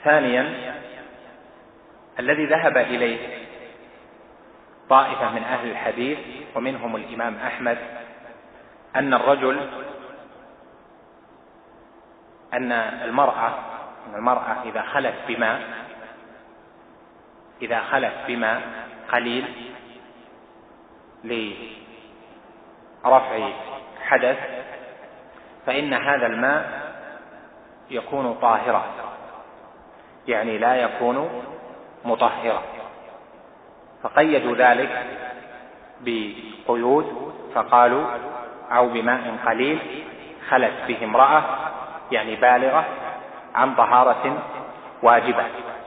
ثانيا، الذي ذهب إليه طائفة من أهل الحديث ومنهم الإمام أحمد أن المرأة إذا خلت بماء قليل لرفع حدث فإن هذا الماء يكون طاهرا، يعني لا يكون مطهرا. فقيدوا ذلك بقيود فقالوا أو بماء قليل خلت به امرأة، يعني بالغة عن طهارة واجبة.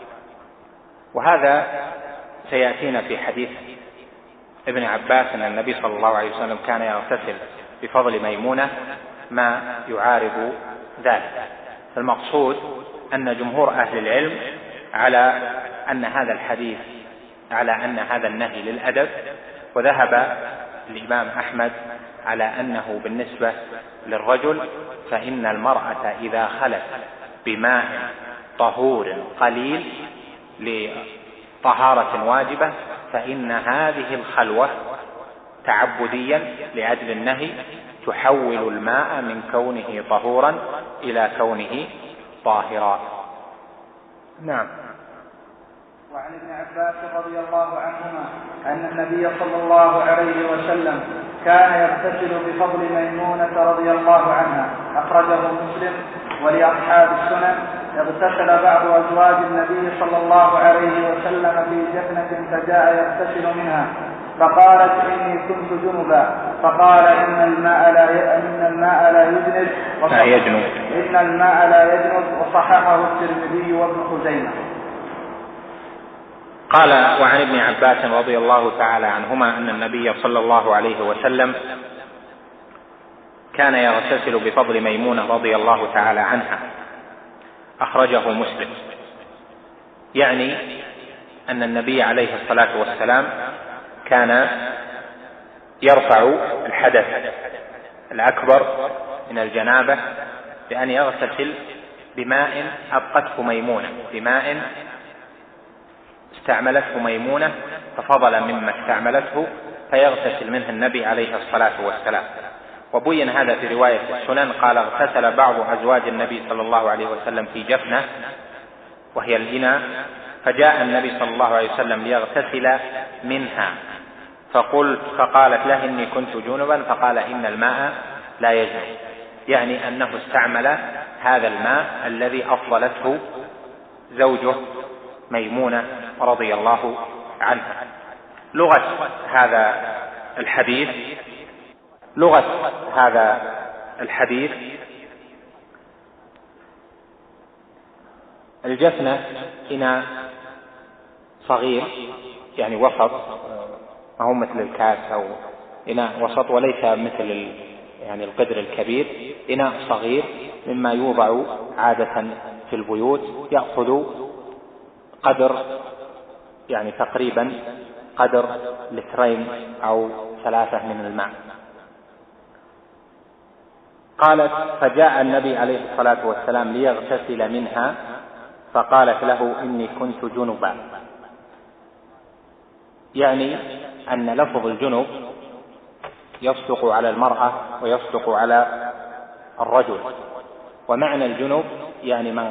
وهذا سيأتينا في حديث ابن عباس أن النبي صلى الله عليه وسلم كان يغتسل بفضل ميمونة ما يعارض ذلك. فالمقصود أن جمهور أهل العلم على أن هذا الحديث على أن هذا النهي للأدب، وذهب الإمام أحمد على أنه بالنسبة للرجل فإن المرأة إذا خلت بماء طهور قليل لطهارة واجبة فإن هذه الخلوة تعبديا لأجل النهي تحول الماء من كونه طهورا إلى كونه طاهرا. نعم. وعن ابن عباس رضي الله عنهما أن النبي صلى الله عليه وسلم كان يغتسل بفضل ميمونة رضي الله عنها، أخرجه مسلم. ولأصحاب السنن اغتسل بعض أزواج النبي صلى الله عليه وسلم في جفنة فجاء يغتسل منها فقالت إني كنت جنبا، فقال إن الماء لا يجنب وصححه الترمذي وابن خزيمة. قال: وعن ابن عباس رضي الله تعالى عنهما أن النبي صلى الله عليه وسلم كان يغتسل بفضل ميمونة رضي الله تعالى عنها، أخرجه مسلم. يعني أن النبي عليه الصلاة والسلام كان يرفع الحدث الأكبر من الجنابة بأن يغتسل بماء أبقته ميمونة، بماء استعملته ميمونة ففضل مما استعملته فيغتسل منه النبي عليه الصلاة والسلام. وبين هذا في رواية السنن، قال: اغتسل بعض أزواج النبي صلى الله عليه وسلم في جفنة وهي الإناء، فجاء النبي صلى الله عليه وسلم ليغتسل منها فقالت له إني كنت جنبا، فقال إن الماء لا يجنب، يعني أنه استعمل هذا الماء الذي أفضلته زوجه ميمونة رضي الله عنها. لغة هذا الحديث الجفنة إناء صغير، يعني وسط، ما هو مثل الكاس أو إناء وسط، وليس مثل يعني القدر الكبير، إناء صغير مما يوضع عادة في البيوت، يأخذ قدر يعني تقريبا قدر 2 أو 3 من الماء. قالت: فجاء النبي عليه الصلاة والسلام ليغتسل منها فقالت له إني كنت جنبا، يعني أن لفظ الجنب يصدق على المرأة ويصدق على الرجل. ومعنى الجنب يعني من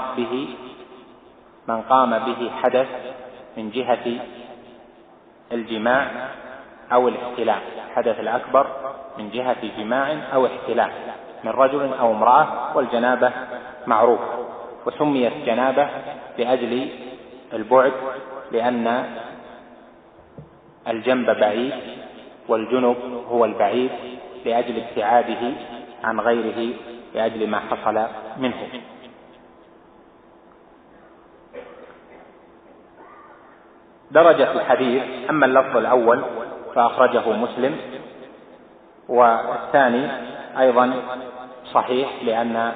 قام به حدث من جهة الجماع أو الاحتلام، حدث الأكبر من جهة جماع أو احتلام من رجل أو امرأة، والجنابة معروف، وسميت جنابة لأجل البعد، لأن الجنب بعيد والجنب هو البعيد لأجل ابتعاده عن غيره لأجل ما حصل منه. درجة الحديث: أما اللفظ الأول فأخرجه مسلم، والثاني أيضا صحيح لأن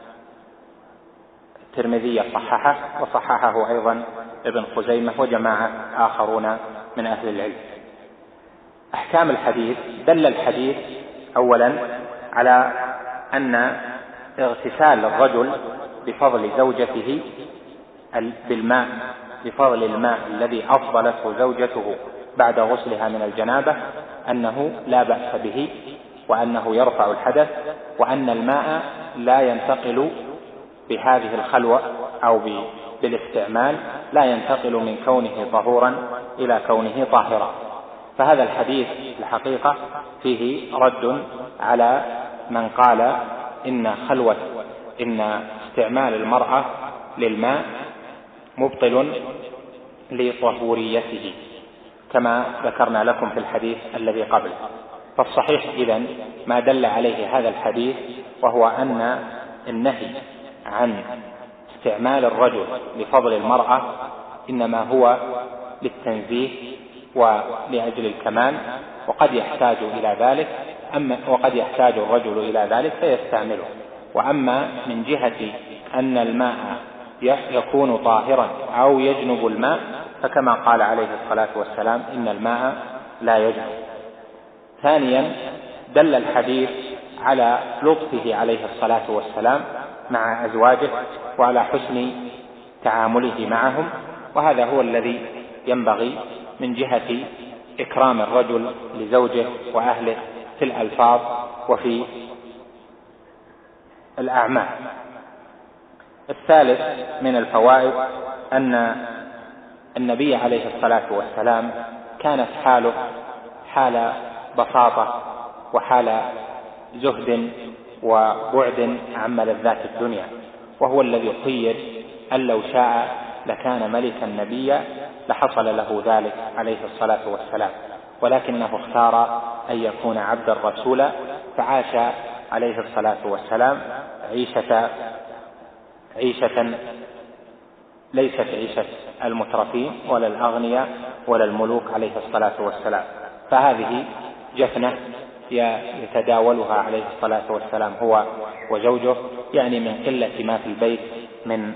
الترمذي صححه، وصححه أيضا ابن خزيمة وجماعة آخرون من أهل العلم. أحكام الحديث: دل الحديث أولا على أن اغتسال الرجل بفضل زوجته بالماء بفضل الماء الذي أفضلته زوجته بعد غسلها من الجنابة أنه لا بأس به، وأنه يرفع الحدث، وأن الماء لا ينتقل بهذه الخلوة أو بالاستعمال لا ينتقل من كونه طهورا إلى كونه طاهرا. فهذا الحديث الحقيقة فيه رد على من قال إن استعمال المرأة للماء مبطل لطهوريته كما ذكرنا لكم في الحديث الذي قبله. فالصحيح إذن ما دل عليه هذا الحديث، وهو أن النهي عن استعمال الرجل لفضل المرأة إنما هو للتنزيه ولأجل الكمال، وقد يحتاج الرجل إلى ذلك فيستعمله. وأما من جهة أن الماء يكون طاهرا أو يجنب الماء فكما قال عليه الصلاة والسلام إن الماء لا يجنب. ثانيا دل الحديث على لطفه عليه الصلاة والسلام مع أزواجه وعلى حسن تعامله معهم، وهذا هو الذي ينبغي من جهة إكرام الرجل لزوجه وأهله في الألفاظ وفي الأعمال. الثالث من الفوائد أن النبي عليه الصلاة والسلام كانت حاله حال بساطة وحال زهد وبعد عن ملذات الدنيا، وهو الذي خير أن لو شاء لكان ملكا نبيا لحصل له ذلك عليه الصلاة والسلام، ولكنه اختار أن يكون عبدا رسولا، فعاش عليه الصلاة والسلام عيشة ليست عيشة المترفين ولا الأغنياء ولا الملوك عليه الصلاة والسلام. فهذه جفنة يتداولها عليه الصلاة والسلام هو وزوجه، يعني من قلة ما في البيت من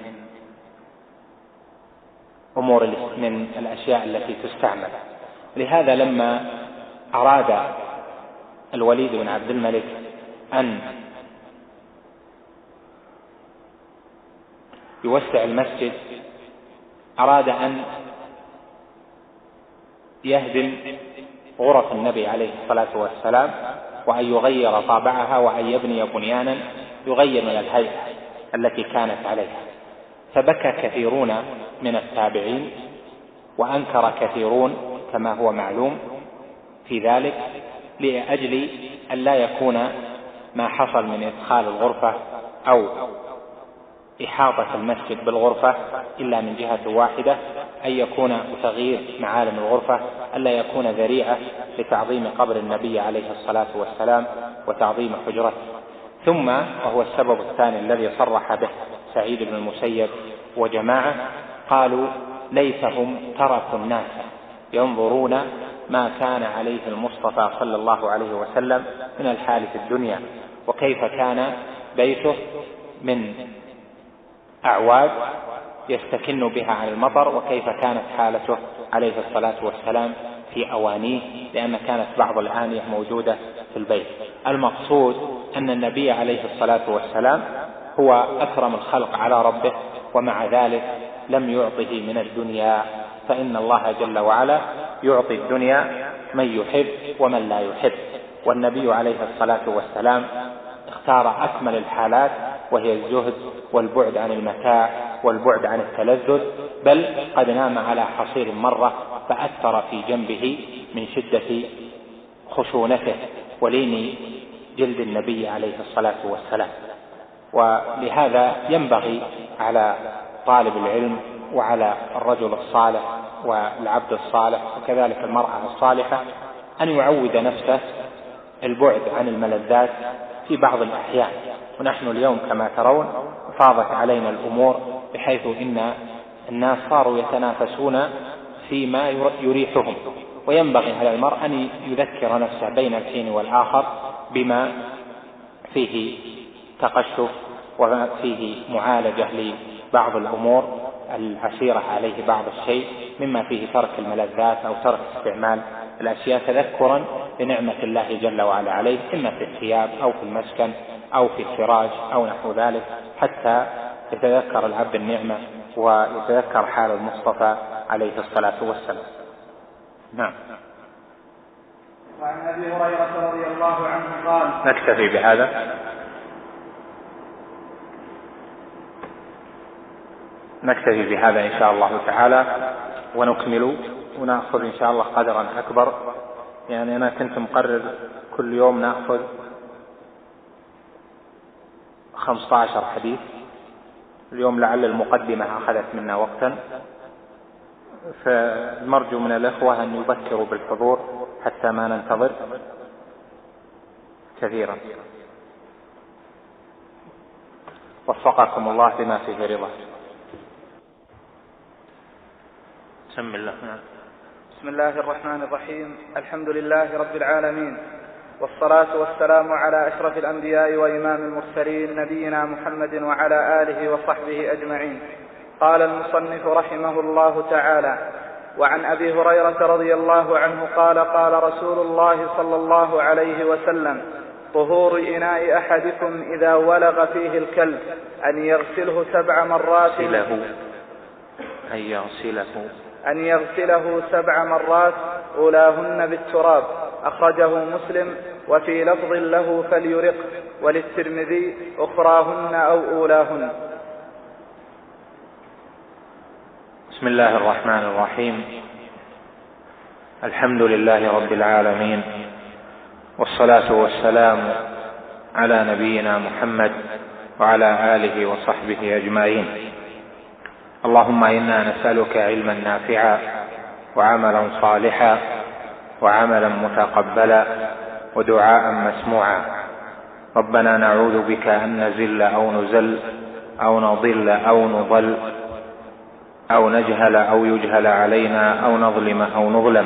من الأشياء التي تستعمل. لهذا لما أراد الوليد بن عبد الملك أن يوسع المسجد أراد أن يهدم غرف النبي عليه الصلاة والسلام وأن يغير طابعها وأن يبني بنيانا يغير من الهيئة التي كانت عليها، فبكى كثيرون من التابعين وأنكر كثيرون كما هو معلوم في ذلك، لأجل أن لا يكون ما حصل من إدخال الغرفة أو إحاطة المسجد بالغرفة إلا من جهة واحدة، أن يكون تغيير معالم الغرفة ألا يكون ذريعة لتعظيم قبر النبي عليه الصلاة والسلام وتعظيم حجرته. ثم وهو السبب الثاني الذي صرح به سعيد بن المسيب وجماعة، قالوا ليتهم تركوا الناس ينظرون ما كان عليه المصطفى صلى الله عليه وسلم من الحال في الدنيا، وكيف كان بيته من أعواد يستكن بها عن المطر، وكيف كانت حالته عليه الصلاة والسلام في أوانيه، لأن كانت بعض الآنية موجودة في البيت. المقصود أن النبي عليه الصلاة والسلام هو أكرم الخلق على ربه، ومع ذلك لم يعطه من الدنيا، فإن الله جل وعلا يعطي الدنيا من يحب ومن لا يحب، والنبي عليه الصلاة والسلام اختار أكمل الحالات وهي الزهد والبعد عن المتاع والبعد عن التلذذ، بل قد نام على حصير مرة فأثر في جنبه من شدة خشونته ولين جلد النبي عليه الصلاة والسلام. ولهذا ينبغي على طالب العلم وعلى الرجل الصالح والعبد الصالح وكذلك المرأة الصالحة أن يعود نفسه البعد عن الملذات في بعض الأحيان. ونحن اليوم كما ترون فاضت علينا الأمور بحيث إن الناس صاروا يتنافسون فيما يريحهم، وينبغي على المرء أن يذكر نفسه بين الحين والآخر بما فيه تقشف وما فيه معالجة لبعض الأمور العسيرة عليه بعض الشيء، مما فيه ترك الملذات أو ترك استعمال الأشياء تذكرا بنعمة الله جل وعلا عليه، إما في الثياب أو في المسكن أو في الفراش أو نحو ذلك، حتى يتذكر العبد النعمة ويتذكر حال المصطفى عليه الصلاة والسلام. نعم. وعن أبي هريرة رضي الله عنه قال. نكتفي بهذا. نكتفي بهذا إن شاء الله تعالى ونكمل ونأخذ إن شاء الله قدرا أكبر. يعني أنا كنت مقرر كل يوم نأخذ 15 حديث. اليوم لعل المقدمة أخذت منا وقتا، فالمرجو من الإخوة أن يبكروا بالحضور حتى ما ننتظر كثيرا. وفقكم الله بما فيه رضا. بسم الله. بسم الله الرحمن الرحيم. الحمد لله رب العالمين، والصلاة والسلام على أشرف الأنبياء وإمام المرسلين نبينا محمد وعلى آله وصحبه أجمعين. قال المصنف رحمه الله تعالى: وعن أبي هريرة رضي الله عنه قال: قال رسول الله صلى الله عليه وسلم: طهور إناء أحدكم إذا ولغ فيه الكلب أن يغسله 7 مرات أن يغسله 7 مرات أولاهن بالتراب. أخرجه مسلم، وفي لفظ له فليرق، وللترمذي أخراهن أو أولاهن. بسم الله الرحمن الرحيم. الحمد لله رب العالمين، والصلاة والسلام على نبينا محمد وعلى آله وصحبه أجمعين. اللهم إنا نسألك علما نافعا وعملا صالحا وعملا متقبلا ودعاء مسموعا. ربنا نعوذ بك أن نزل أو نزل أو نضل أو نضل أو نجهل أو يجهل علينا أو نظلم أو نظلم.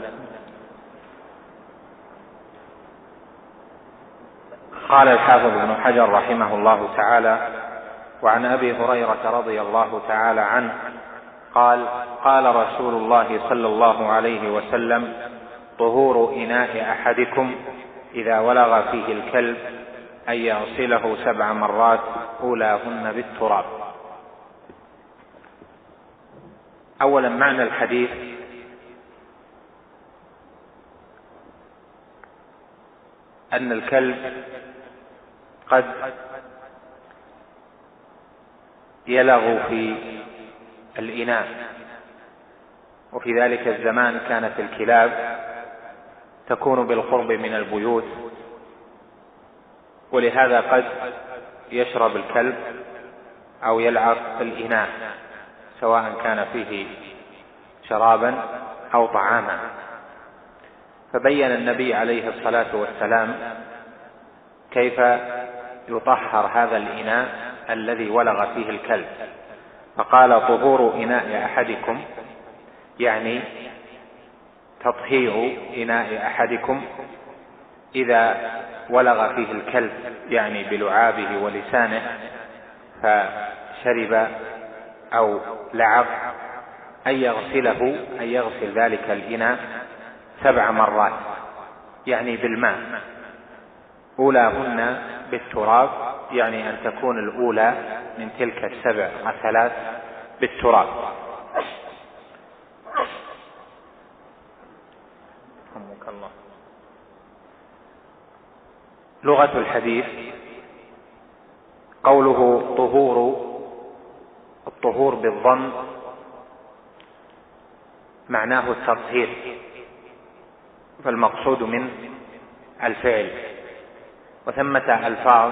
قال الحافظ ابن حجر رحمه الله تعالى: وعن أبي هريرة رضي الله تعالى عنه قال: قال رسول الله صلى الله عليه وسلم: طهور إناء أحدكم إذا ولغ فيه الكلب أن يغسله 7 مرات أولاهن بالتراب. أولا معنى الحديث: أن الكلب قد يلغ في الإناء، وفي ذلك الزمان كانت الكلاب تكون بالقرب من البيوت، ولهذا قد يشرب الكلب أو يلعب في الإناء سواء كان فيه شرابا أو طعاما. فبين النبي عليه الصلاة والسلام كيف يطهر هذا الإناء الذي ولغ فيه الكلب، فقال: طهور إناء أحدكم، يعني تطهير إناء أحدكم إذا ولغ فيه الكلب، يعني بلعابه ولسانه فشرب أو لعب، أن يغسل ذلك الإناء 7 مرات، يعني بالماء. أولاهن بالتراب، يعني أن تكون الأولى من تلك 7 غسلات بالتراب. رحمك الله. لغة الحديث: قوله الطهور بالضم معناه التطهير، فالمقصود من الفعل. وثمة ألفاظ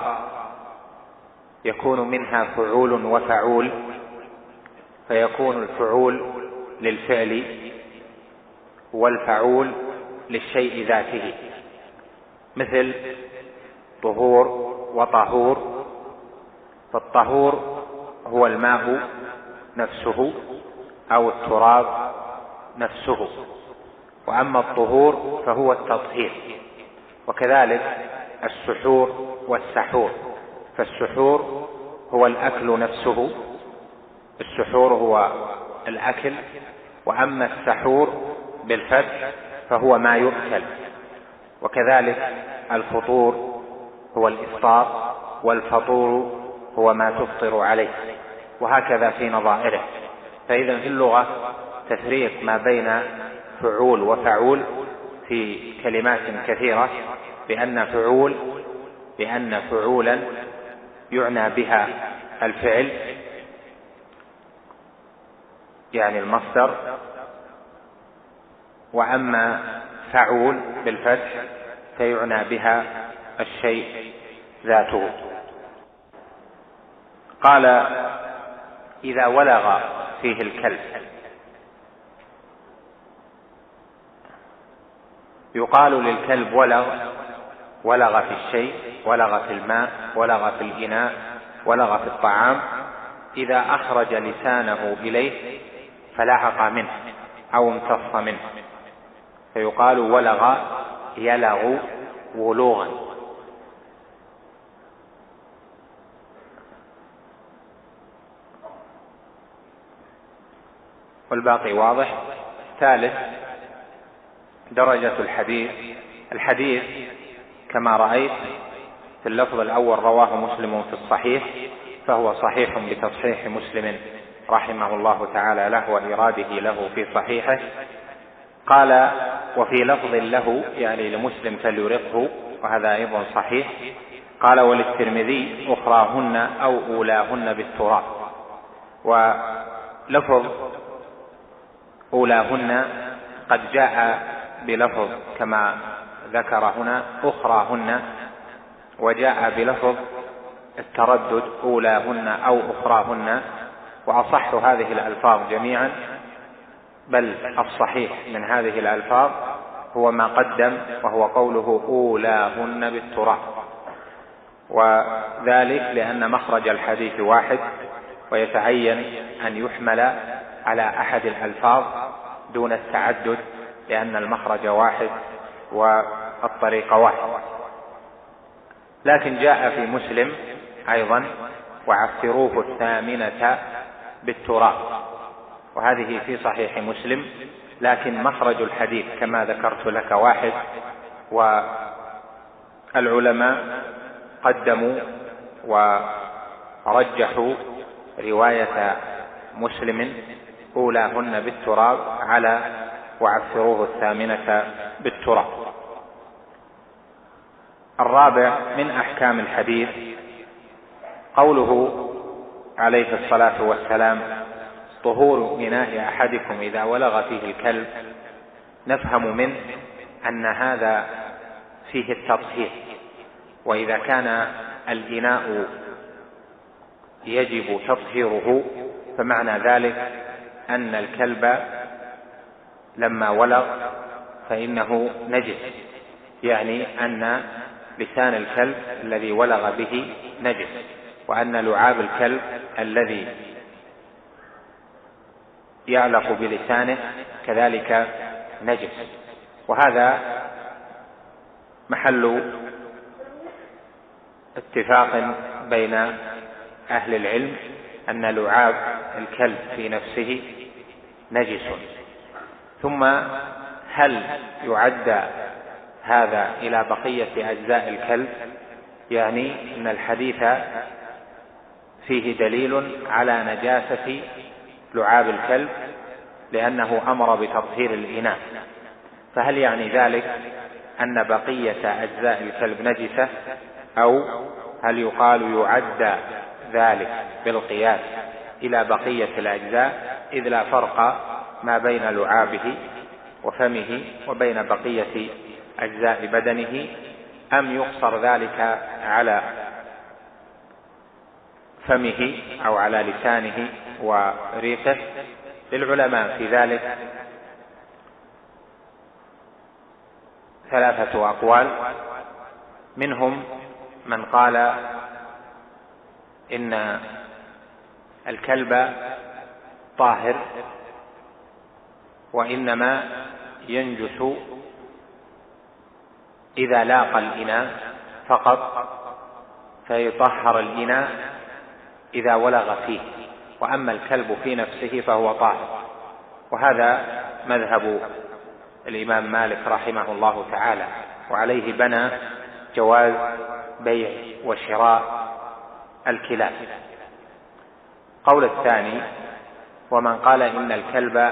يكون منها فعول وفعول، فيكون الفعول للفعل والفعول للشيء ذاته، مثل طهور وطهور. فالطهور هو الماء نفسه أو التراب نفسه، وأما الطهور فهو التطهير. وكذلك السحور والسحور، فالسحور هو الأكل نفسه، السحور هو الأكل، وأما السحور بالفتح فهو ما يؤكل. وكذلك الفطور هو الإفطار، والفطور هو ما تفطر عليه. وهكذا في نظائره. فإذا في اللغة تفريق ما بين فعول وفعول في كلمات كثيرة، بأن فعولا يعنى بها الفعل يعني المصدر، وأما فعول بالفتح فيعنى بها الشيء ذاته. قال: إذا ولغ فيه الكلب. يقال للكلب ولغ في الشيء، ولغ في الماء، ولغ في الإناء، ولغ في الطعام، إذا أخرج لسانه إليه فلعق منه أو امتص منه، فيقال ولغ يلغ ولوغا. والباقي واضح. ثالث، درجة الحديث كما رأيت في اللفظ الأول رواه مسلم في الصحيح، فهو صحيح بتصحيح مسلم رحمه الله تعالى له وإراده له في صحيحه. قال: وفي لفظ له يعني لمسلم فليرقه، وهذا أيضا صحيح. قال: وللترمذي أخراهن أو أولاهن بالتراب. ولفظ أولاهن قد جاء بلفظ كما ذكر هنا أخراهن، وجاء بلفظ التردد أولاهن أو أخراهن، وأصح هذه الألفاظ جميعا، بل الصحيح من هذه الألفاظ هو ما قدم، وهو قوله أولاهن بالتراب، وذلك لأن مخرج الحديث واحد، ويتعين أن يحمل على أحد الألفاظ دون التعدد، لأن المخرج واحد والطريق واحد. لكن جاء في مسلم أيضا وعفروه الثامنة بالتراب، وهذه في صحيح مسلم، لكن مخرج الحديث كما ذكرت لك واحد، والعلماء قدموا ورجحوا رواية مسلم أولاهن بالتراب على وعفروه الثامنة بالتراب. الرابع من أحكام الحديث قوله عليه الصلاة والسلام: طهور إناء أحدكم إذا ولغ فيه الكلب. نفهم منه أن هذا فيه التطهير، وإذا كان الإناء يجب تطهيره فمعنى ذلك أن الكلب لما ولغ فإنه نجس، يعني أن لسان الكلب الذي ولغ به نجس، وأن لعاب الكلب الذي يعلق بلسانه كذلك نجس. وهذا محل اتفاق بين أهل العلم أن لعاب الكلب في نفسه نجس. ثم هل يعد هذا إلى بقية أجزاء الكلب؟ يعني أن الحديث فيه دليل على نجاسة لعاب الكلب لأنه أمر بتطهير الإناء، فهل يعني ذلك أن بقية أجزاء الكلب نجسة، أو هل يقال يعد ذلك بالقياس إلى بقية الأجزاء، إذ لا فرق ما بين لعابه وفمه وبين بقية أجزاء بدنه، أم يقصر ذلك على فمه أو على لسانه وريقه؟ للعلماء في ذلك ثلاثة أقوال. منهم من قال إن الكلب طاهر، وإنما ينجس إذا لاقى الإناء فقط، فيطهر الإناء إذا ولغ فيه، وأما الكلب في نفسه فهو طاهر. وهذا مذهب الإمام مالك رحمه الله تعالى، وعليه بنى جواز بيع وشراء الكلاب. القول الثاني: ومن قال إن الكلب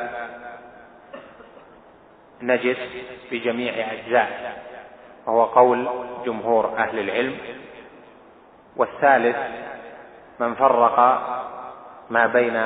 نجس بجميع أجزائه، وهو قول جمهور أهل العلم. والثالث: من فرق ما بين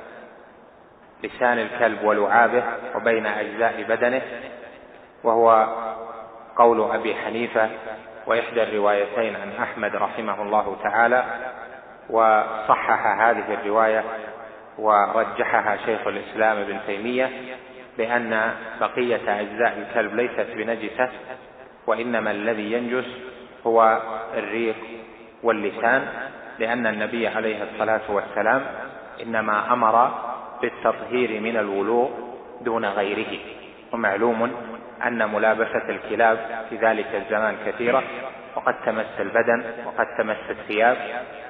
لسان الكلب ولعابه وبين أجزاء بدنه، وهو قول أبي حنيفة وإحدى الروايتين عن أحمد رحمه الله تعالى، وصحح هذه الرواية ورجحها شيخ الإسلام ابن تيمية بأن بقية أجزاء الكلب ليست بنجسة، وإنما الذي ينجس هو الريق واللسان، لأن النبي عليه الصلاة والسلام إنما أمر بالتطهير من الولوغ دون غيره. ومعلوم أن ملابسة الكلاب في ذلك الزمان كثيرة، وقد تمس البدن وقد تمس الثياب،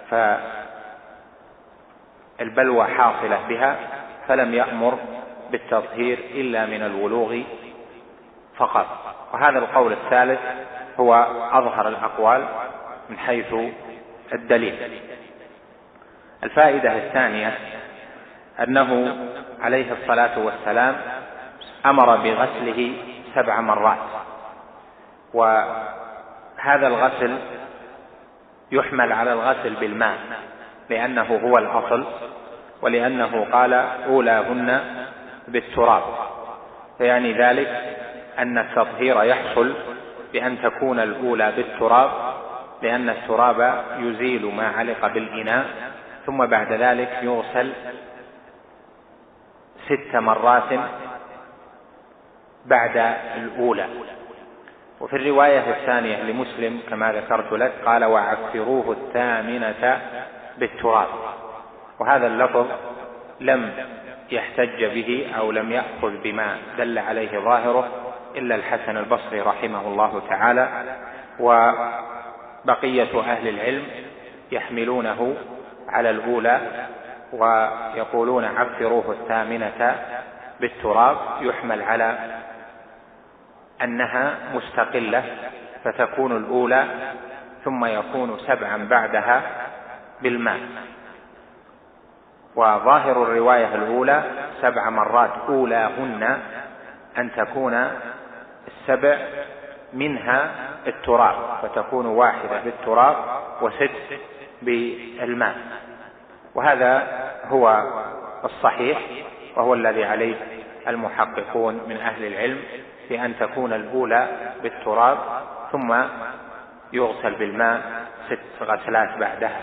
فالبلوى حاصلة بها، فلم يأمر بالتطهير إلا من الولوغ فقط. وهذا القول الثالث هو أظهر الأقوال من حيث الدليل. الفائدة الثانية أنه عليه الصلاة والسلام أمر بغسله 7 مرات، وهذا الغسل يحمل على الغسل بالماء لأنه هو الأصل، ولأنه قال أولاهن بالتراب، فيعني ذلك أن التطهير يحصل بأن تكون الأولى بالتراب، لأن التراب يزيل ما علق بالإناء، ثم بعد ذلك يغسل 6 مرات بعد الأولى. وفي الرواية الثانية لمسلم كما ذكرت لك قال: وعفروه 8 بالتراب. وهذا اللفظ لم يحتج به أو لم يأخذ بما دل عليه ظاهره إلا الحسن البصري رحمه الله تعالى، وبقية أهل العلم يحملونه على الأولى ويقولون عفروه 8 بالتراب، يحمل على أنها مستقلة فتكون الأولى ثم يكون 7 بعدها بالماء. وظاهر الرواية الأولى 7 مرات أولاهن أن تكون 7 منها التراب، فتكون 1 بالتراب و6 بالماء. وهذا هو الصحيح، وهو الذي عليه المحققون من أهل العلم، بأن تكون الأولى بالتراب ثم يغسل بالماء 6 غسلات بعدها.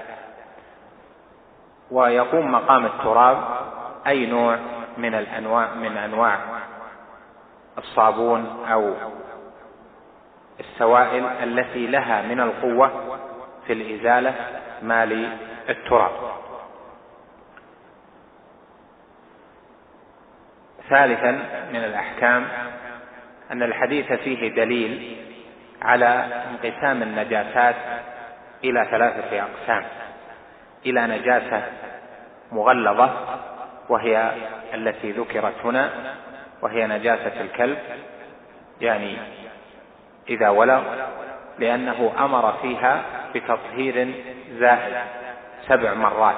ويقوم مقام التراب أي نوع من أنواع الصابون أو السوائل التي لها من القوة في الإزالة ما للتراب. ثالثا من الأحكام أن الحديث فيه دليل على انقسام النجاسات إلى 3 أقسام: إلى نجاسة مغلظة وهي التي ذكرت هنا، وهي نجاسة الكلب، يعني إذا ولغ، لأنه أمر فيها بتطهير زائد 7 مرات،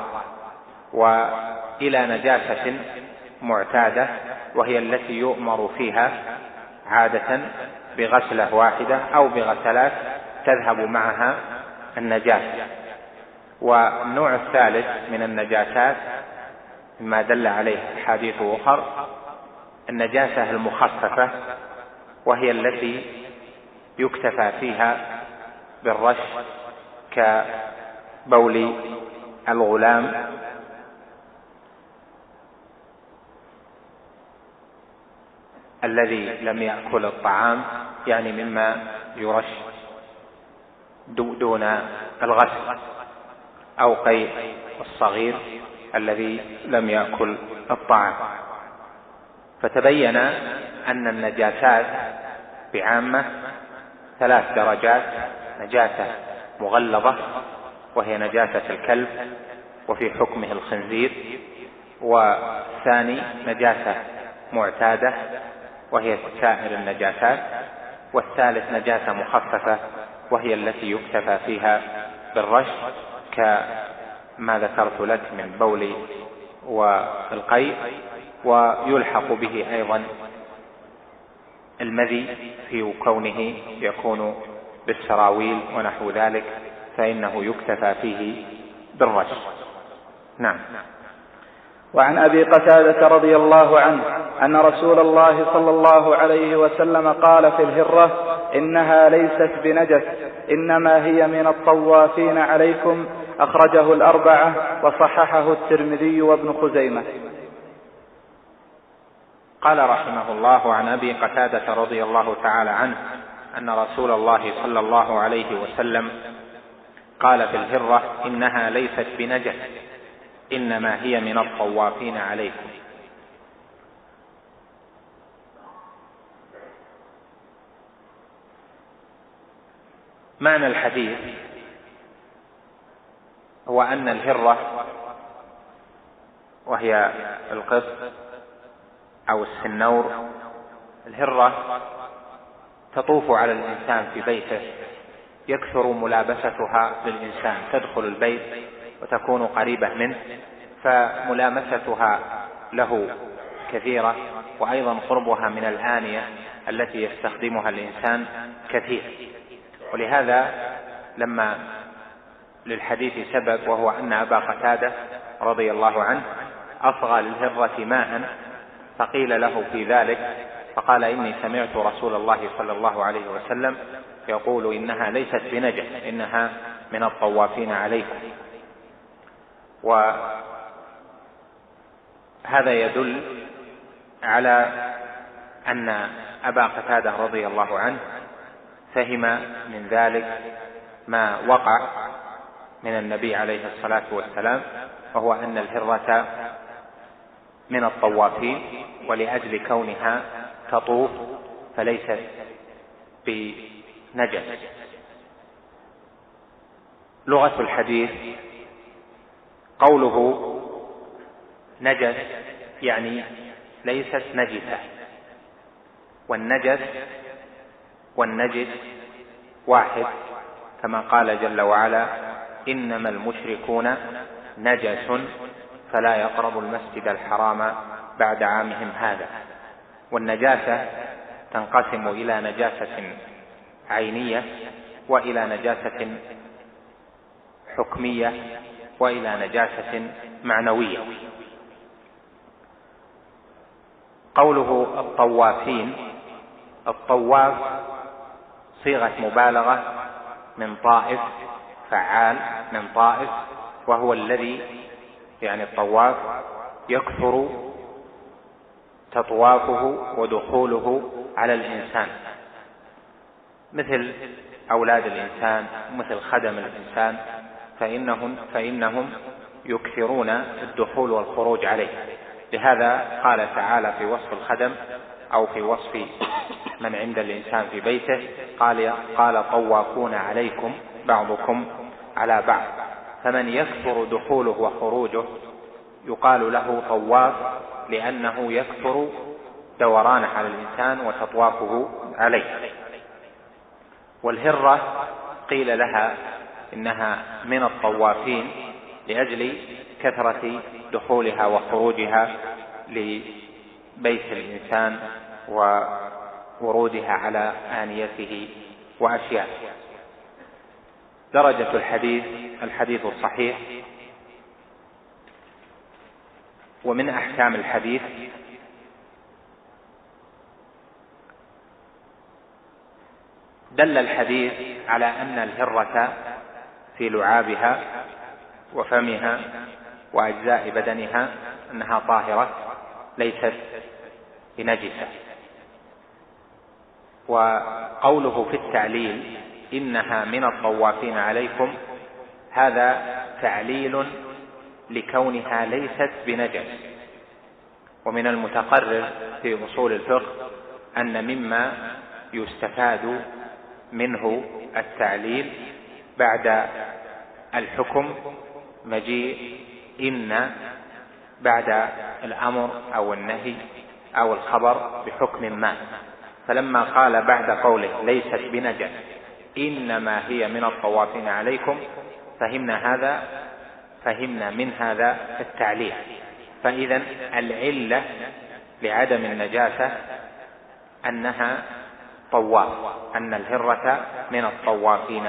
وإلى نجاسة معتادة وهي التي يؤمر فيها عادة بغسلة واحدة أو بغسلات تذهب معها النجاسة. والنوع الثالث من النجاسات مما دل عليه حديث آخر النجاسة المخففة، وهي التي يكتفى فيها بالرش كبول الغلام الذي لم يأكل الطعام، يعني مما يرش دون الغسل، أو قيء الصغير الذي لم يأكل الطعام. فتبين أن النجاسات بعامة 3 درجات: نجاسة مغلظة وهي نجاسة الكلب وفي حكمه الخنزير، والثاني نجاسة معتادة وهي سائر النجاسات، والثالث نجاسة مخففة وهي التي يكتفى فيها بالرش كما ذكرت لك من بول والقيء، ويلحق به أيضا المذي في كونه يكون بالسراويل ونحو ذلك، فإنه يكتفى فيه بالرش. نعم. وعن أبي قتادة رضي الله عنه أن رسول الله صلى الله عليه وسلم قال في الهرة: إنها ليست بنجس، إنما هي من الطوافين عليكم. أخرجه الأربعة وصححه الترمذي وابن خزيمة. قال رحمه الله: عن أبي قتادة رضي الله تعالى عنه أن رسول الله صلى الله عليه وسلم قال في الهرة: إنها ليست بنجس، إنما هي من الطوافين عليكم. معنى الحديث هو أن الهرة، وهي القط أو السنور، الهرة تطوف على الإنسان في بيته، يكثر ملابستها للإنسان، تدخل البيت وتكون قريبة منه، فملامستها له كثيرة، وأيضا قربها من الآنية التي يستخدمها الإنسان كثير. ولهذا لما للحديث سبب، وهو أن أبا قتادة رضي الله عنه أصغى للهرة ماء، فقيل له في ذلك فقال: إني سمعت رسول الله صلى الله عليه وسلم يقول: إنها ليست بنجس، إنها من الطوافين عليكم. وهذا يدل على أن أبا قتادة رضي الله عنه فهم من ذلك ما وقع من النبي عليه الصلاة والسلام، وهو أن الهرة من الطوافين، ولأجل كونها تطوف فليست بنجس. لغة الحديث قوله نجس يعني ليست نجسة، والنجس والنجس واحد، كما قال جل وعلا: إنما المشركون نجس فلا يقربوا المسجد الحرام بعد عامهم هذا. والنجاسة تنقسم إلى نجاسة عينية، وإلى نجاسة حكمية، وإلى نجاسة معنوية. قوله الطوافين، الطواف صيغة مبالغة من طائف، فعال من طائف، وهو الذي يعني الطواف يكثر تطوافه ودخوله على الإنسان، مثل أولاد الإنسان، مثل خدم الإنسان، فإنهم يكثرون الدخول والخروج عليه. لهذا قال تعالى في وصف الخدم أو في وصف من عند الإنسان في بيته، قال: طوافون عليكم بعضكم على بعض. فمن يكثر دخوله وخروجه يقال له طواف، لأنه يكثر دورانه على الإنسان وتطوافه عليه. والهرة قيل لها إنها من الطوافين لأجل كثرة دخولها وخروجها لبيت الإنسان وورودها على آنيته وأشياء. درجة الحديث الصحيح. ومن أحكام الحديث دل الحديث على أن الهرة في لعابها وفمها وأجزاء بدنها أنها طاهرة ليست بنجسة. وقوله في التعليل: إنها من الطوافين عليكم، هذا تعليل لكونها ليست بنجس. ومن المتقرر في أصول الفقه أن مما يستفاد منه التعليل بعد الحكم مجيء إن بعد الأمر أو النهي أو الخبر بحكم ما. فلما قال بعد قوله ليست بنجس إنما هي من الطوافين عليكم، فهمنا من هذا التعليل. فإذا العلة لعدم النجاسة أنها طواف، أن الهرة من الطوافين.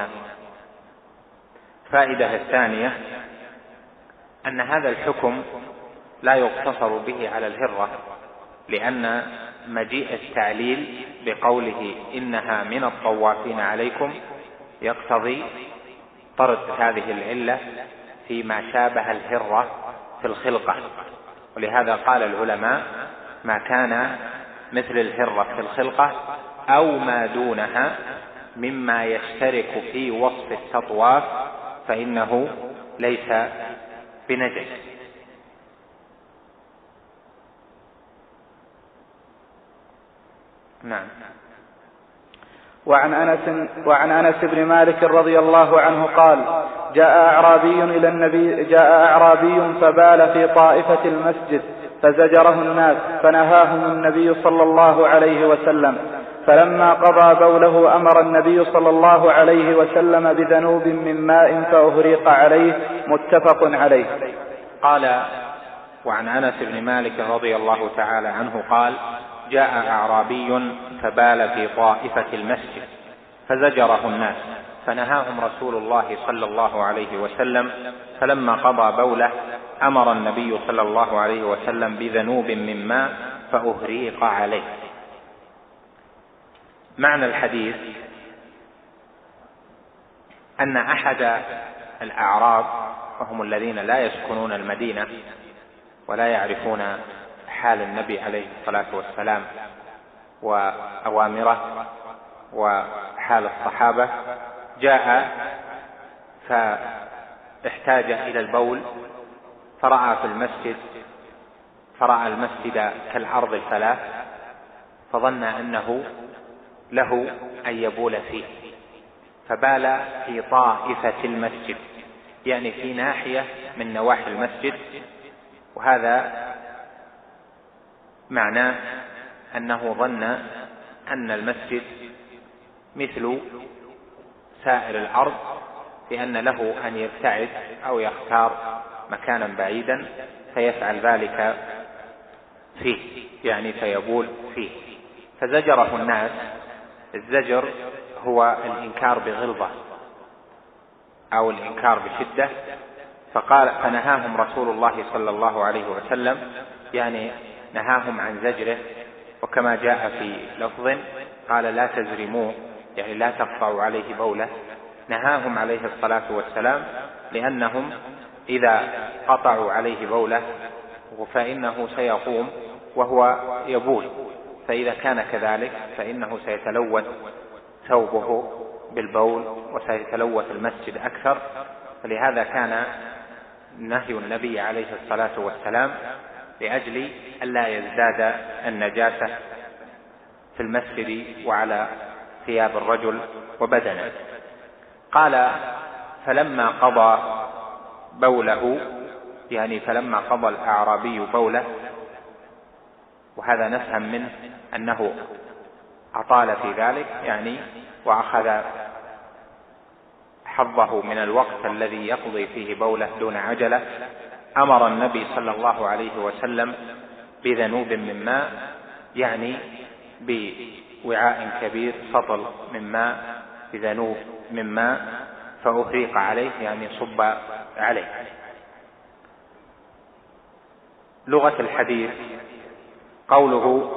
فائدة الثانية أن هذا الحكم لا يقتصر به على الهرة، لأن مجيء التعليل بقوله إنها من الطوافين عليكم يقتضي طرد هذه العلة فيما شابه الهرة في الخلقة، ولهذا قال العلماء ما كان مثل الهرة في الخلقة أو ما دونها مما يشترك في وصف التطواف فإنه ليس بنجس. نعم. وعن أنس بن مالك رضي الله عنه قال: جاء أعرابي فبال في طائفة المسجد فزجره الناس فنهاهم النبي صلى الله عليه وسلم، فلما قضى بوله أمر النبي صلى الله عليه وسلم بذنوب من ماء فأهريق عليه، متفق عليه. قال: وعن أنس بن مالك رضي الله تعالى عنه قال: جاء أعرابي فبال في طائفة المسجد فزجره الناس فنهاهم رسول الله صلى الله عليه وسلم، فلما قضى بوله أمر النبي صلى الله عليه وسلم بذنوب من ماء فأهريق عليه. معنى الحديث أن أحد الأعراب، وهم الذين لا يسكنون المدينة ولا يعرفون حال النبي عليه الصلاة والسلام وأوامره وحال الصحابة، جاء فاحتاج إلى البول فرأى المسجد كالأرض الثلاث، فظن أنه له أن يبول فيه، فبال في طائفة المسجد، يعني في ناحية من نواحي المسجد، وهذا معناه أنه ظن أن المسجد مثل سائر الأرض، لأن له أن يبتعد أو يختار مكانا بعيدا فيفعل ذلك فيه، يعني فيبول فيه، فزجره الناس. الزجر هو الإنكار بغلظة أو الإنكار بشدة، فنهاهم رسول الله صلى الله عليه وسلم، يعني نهاهم عن زجره، وكما جاء في لفظ قال: لا تزرموه، يعني لا تقطعوا عليه بوله. نهاهم عليه الصلاة والسلام لأنهم إذا قطعوا عليه بوله فإنه سيقوم وهو يبول، فإذا كان كذلك فإنه سيتلوث ثوبه بالبول وسيتلوث المسجد أكثر، فلهذا كان نهي النبي عليه الصلاة والسلام لأجل ألا يزداد النجاسة في المسجد وعلى ثياب الرجل وبدنه. قال: فلما قضى بوله، يعني فلما قضى الأعرابي بوله، وهذا نفهم منه أنه أطال في ذلك، يعني وأخذ حظه من الوقت الذي يقضي فيه بوله دون عجلة، أمر النبي صلى الله عليه وسلم بذنوب من ماء، يعني بوعاء كبير سطل من ماء، بذنوب من ماء، فأهريق عليه، يعني صب عليه. لغة الحديث قوله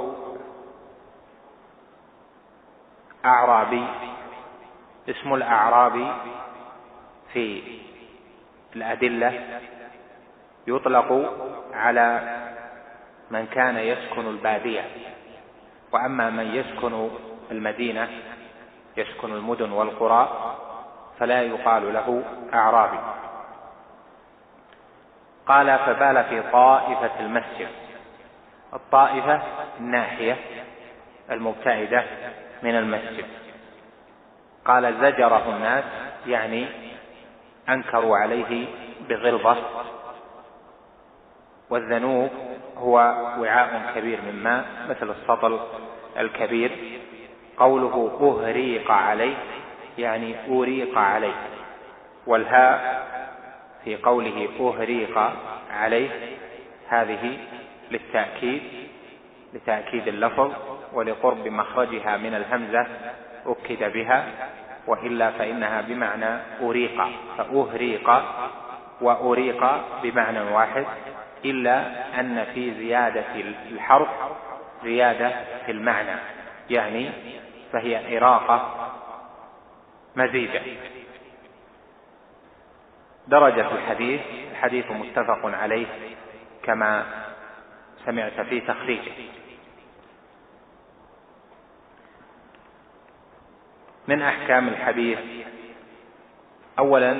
أعرابي، اسم الأعرابي في الأدلة يطلق على من كان يسكن البادية، وأما من يسكن المدينة، يسكن المدن والقرى، فلا يقال له أعرابي. قال: فبال في طائفة المسجد. الطائفة الناحية المبتعدة من المسجد. قال: زجره الناس، يعني أنكروا عليه بغلظة. والذنوب هو وعاء كبير من ماء مثل السطل الكبير. قوله أهريق عليه، يعني أوريق عليه، والهاء في قوله أهريق عليه هذه لتأكيد اللفظ ولقرب مخرجها من الهمزة أكد بها، وإلا فإنها بمعنى أريق، فأهريق وأريق بمعنى واحد، إلا أن في زيادة الحرف زيادة في المعنى، يعني فهي إراقة مزيدة. درجة الحديث متفق عليه كما سمعت في تخريجه. من أحكام الحديث: أولا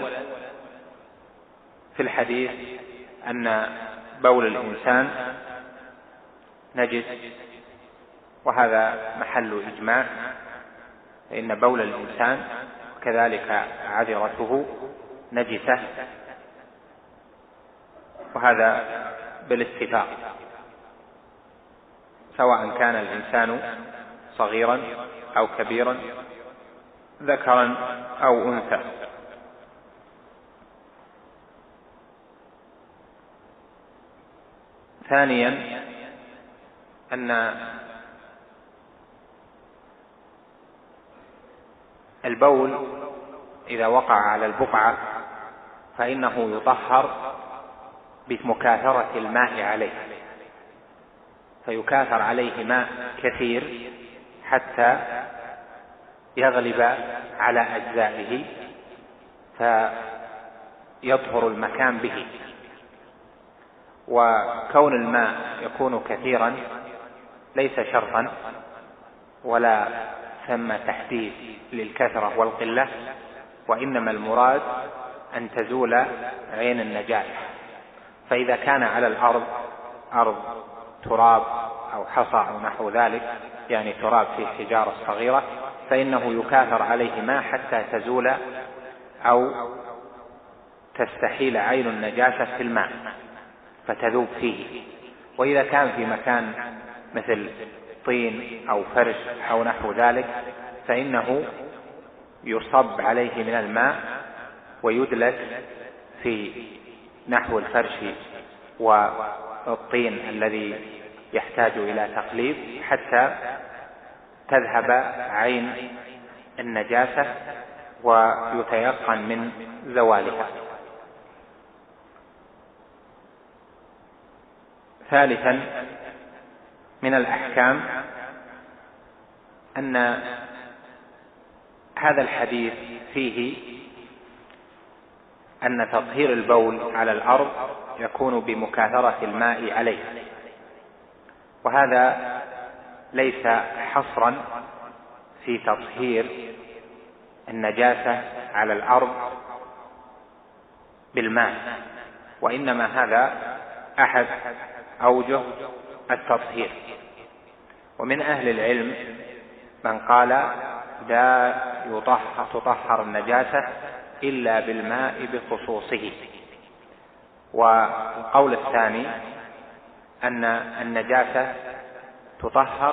في الحديث أن بول الإنسان نجس، وهذا محل إجماع، فإن بول الإنسان كذلك عذرته نجسة، وهذا بالاتفاق، سواء كان الإنسان صغيرا أو كبيرا، ذكرا أو أنثى. ثانيا أن البول إذا وقع على البقعة فإنه يطهر بمكاثرة الماء عليه، فيكاثر عليه ماء كثير حتى يغلب على أجزائه فيطهر المكان به. وكون الماء يكون كثيرا ليس شرطا، ولا ثم تحديد للكثرة والقلة، وإنما المراد أن تزول عين النجاسة. فإذا كان على الأرض أرض تراب أو حصى أو نحو ذلك، يعني تراب فيه حجارة صغيرة، فإنه يكاثر عليه ماء حتى تزول أو تستحيل عين النجاسة في الماء فتذوب فيه. وإذا كان في مكان مثل طين أو فرش أو نحو ذلك فإنه يصب عليه من الماء ويدلك في نحو الفرش والطين الذي يحتاج إلى تقليب حتى تذهب عين النجاسة ويتيقن من زوالها. ثالثا من الأحكام أن هذا الحديث فيه أن تطهير البول على الأرض يكون بمكاثرة الماء عليه، وهذا ليس حصرا في تطهير النجاسة على الأرض بالماء، وإنما هذا أحد أوجه التطهير. ومن أهل العلم من قال لا تطهر النجاسة إلا بالماء بخصوصه، والقول الثاني أن النجاسة تطهر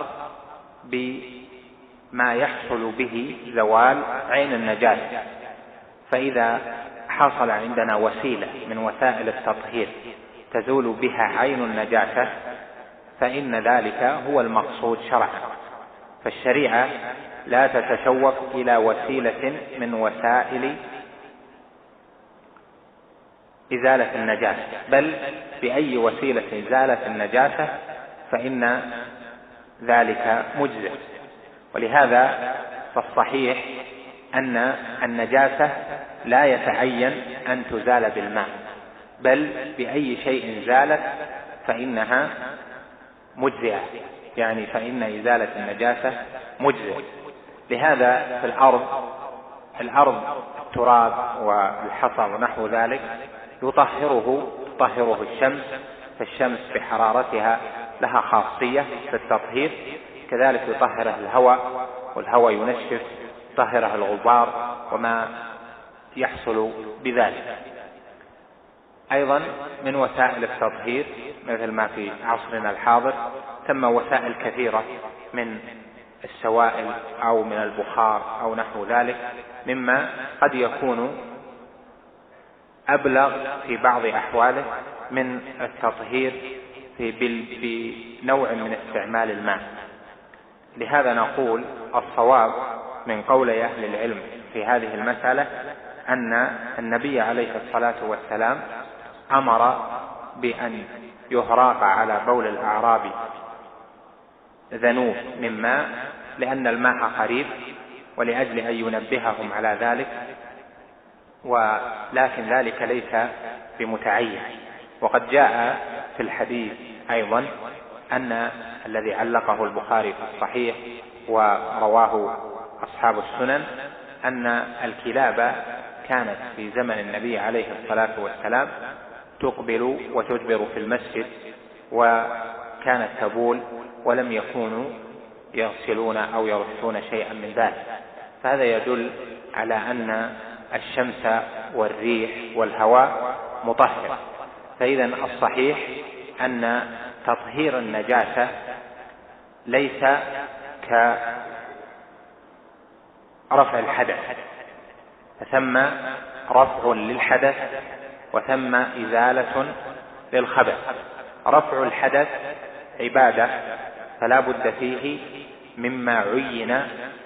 بما يحصل به زوال عين النجاسة. فإذا حصل عندنا وسيلة من وسائل التطهير تزول بها عين النجاسة فإن ذلك هو المقصود شرعا. فالشريعة لا تتشوف إلى وسيلة من وسائل إزالة النجاسة، بل بأي وسيلة زالت النجاسة فإن ذلك مجزئ. ولهذا فالصحيح أن النجاسة لا يتعين أن تزال بالماء، بل بأي شيء زالت فإنها مجزئة، يعني فإن إزالة النجاسة مجزئ. لهذا في الأرض التراب والحصى ونحو ذلك تطهره الشمس، فالشمس بحرارتها لها خاصية في التطهير، كذلك يطهره الهواء، والهواء ينشف، يطهره الغبار وما يحصل بذلك. أيضا من وسائل التطهير مثل ما في عصرنا الحاضر ثم وسائل كثيرة من السوائل أو من البخار أو نحو ذلك، مما قد يكون أبلغ في بعض أحواله من التطهير بنوع من استعمال الماء. لهذا نقول الصواب من قول أهل العلم في هذه المسألة أن النبي عليه الصلاة والسلام أمر بأن يهراق على بول الأعرابي ذنوب من ماء لأن الماء قريب، ولأجل أن ينبههم على ذلك، ولكن ذلك ليس بمتعين. وقد جاء في الحديث أيضا أن الذي علقه البخاري في الصحيح ورواه أصحاب السنن أن الكلاب كانت في زمن النبي عليه الصلاة والسلام تقبل وتدبر في المسجد، وكانت تبول ولم يكونوا يغسلون أو يرشون شيئا من ذلك. فهذا يدل على أن الشمس والريح والهواء مطهر. فإذا الصحيح أن تطهير النجاسة ليس كرفع الحدث، فثم رفع للحدث وثم إزالة للخبث. رفع الحدث عبادة فلا بد فيه مما عين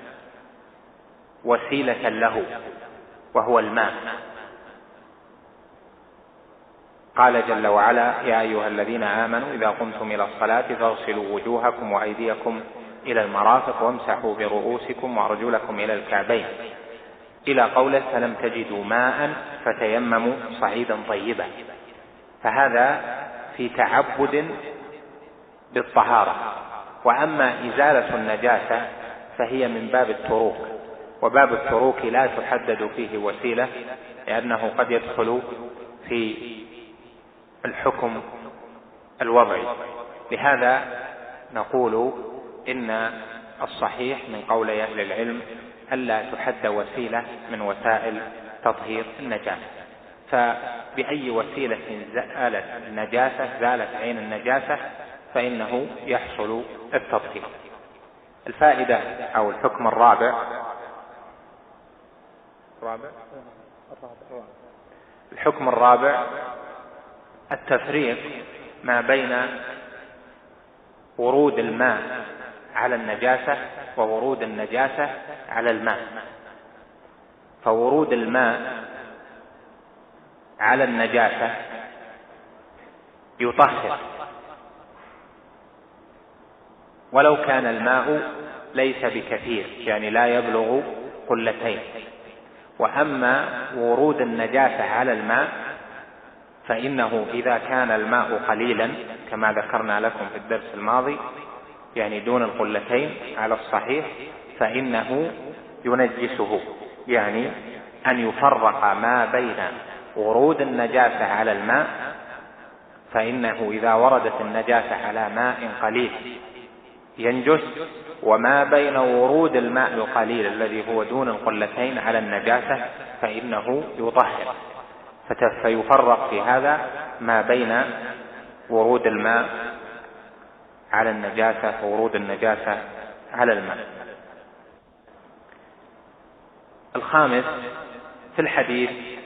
وسيلة له وهو الماء. قال جل وعلا: يا أيها الذين آمنوا إذا قمتم إلى الصلاة فاغسلوا وجوهكم وأيديكم إلى المرافق وامسحوا برؤوسكم وأرجلكم إلى الكعبين، إلى قوله: فلم تجدوا ماء فتيمموا صعيدا طيبا. فهذا في تعبد بالطهارة. وأما إزالة النجاسة فهي من باب التروك، وباب التروك لا تحدد فيه وسيلة، لأنه قد يدخل في الحكم الوضعي. لهذا نقول إن الصحيح من قول أهل العلم ألا تحد وسيلة من وسائل تطهير النجاسة، فبأي وسيلة زالت النجاسة زالت عين النجاسة فإنه يحصل التطهير. الفائدة أو الحكم الرابع الحكم الرابع التفريق ما بين ورود الماء على النجاسة وورود النجاسة على الماء. فورود الماء على النجاسة يطهر ولو كان الماء ليس بكثير، يعني لا يبلغ قلتين. وأما ورود النجاسة على الماء فإنه إذا كان الماء قليلا كما ذكرنا لكم في الدرس الماضي، يعني دون القلتين على الصحيح، فإنه ينجسه، يعني أن يفرق ما بين ورود النجاسة على الماء، فإنه إذا وردت النجاسة على ماء قليل ينجس، وما بين ورود الماء القليل الذي هو دون القلتين على النجاسة فإنه يطهر. فيفرق في هذا ما بين ورود الماء على النجاسة وورود النجاسة على الماء. الخامس في الحديث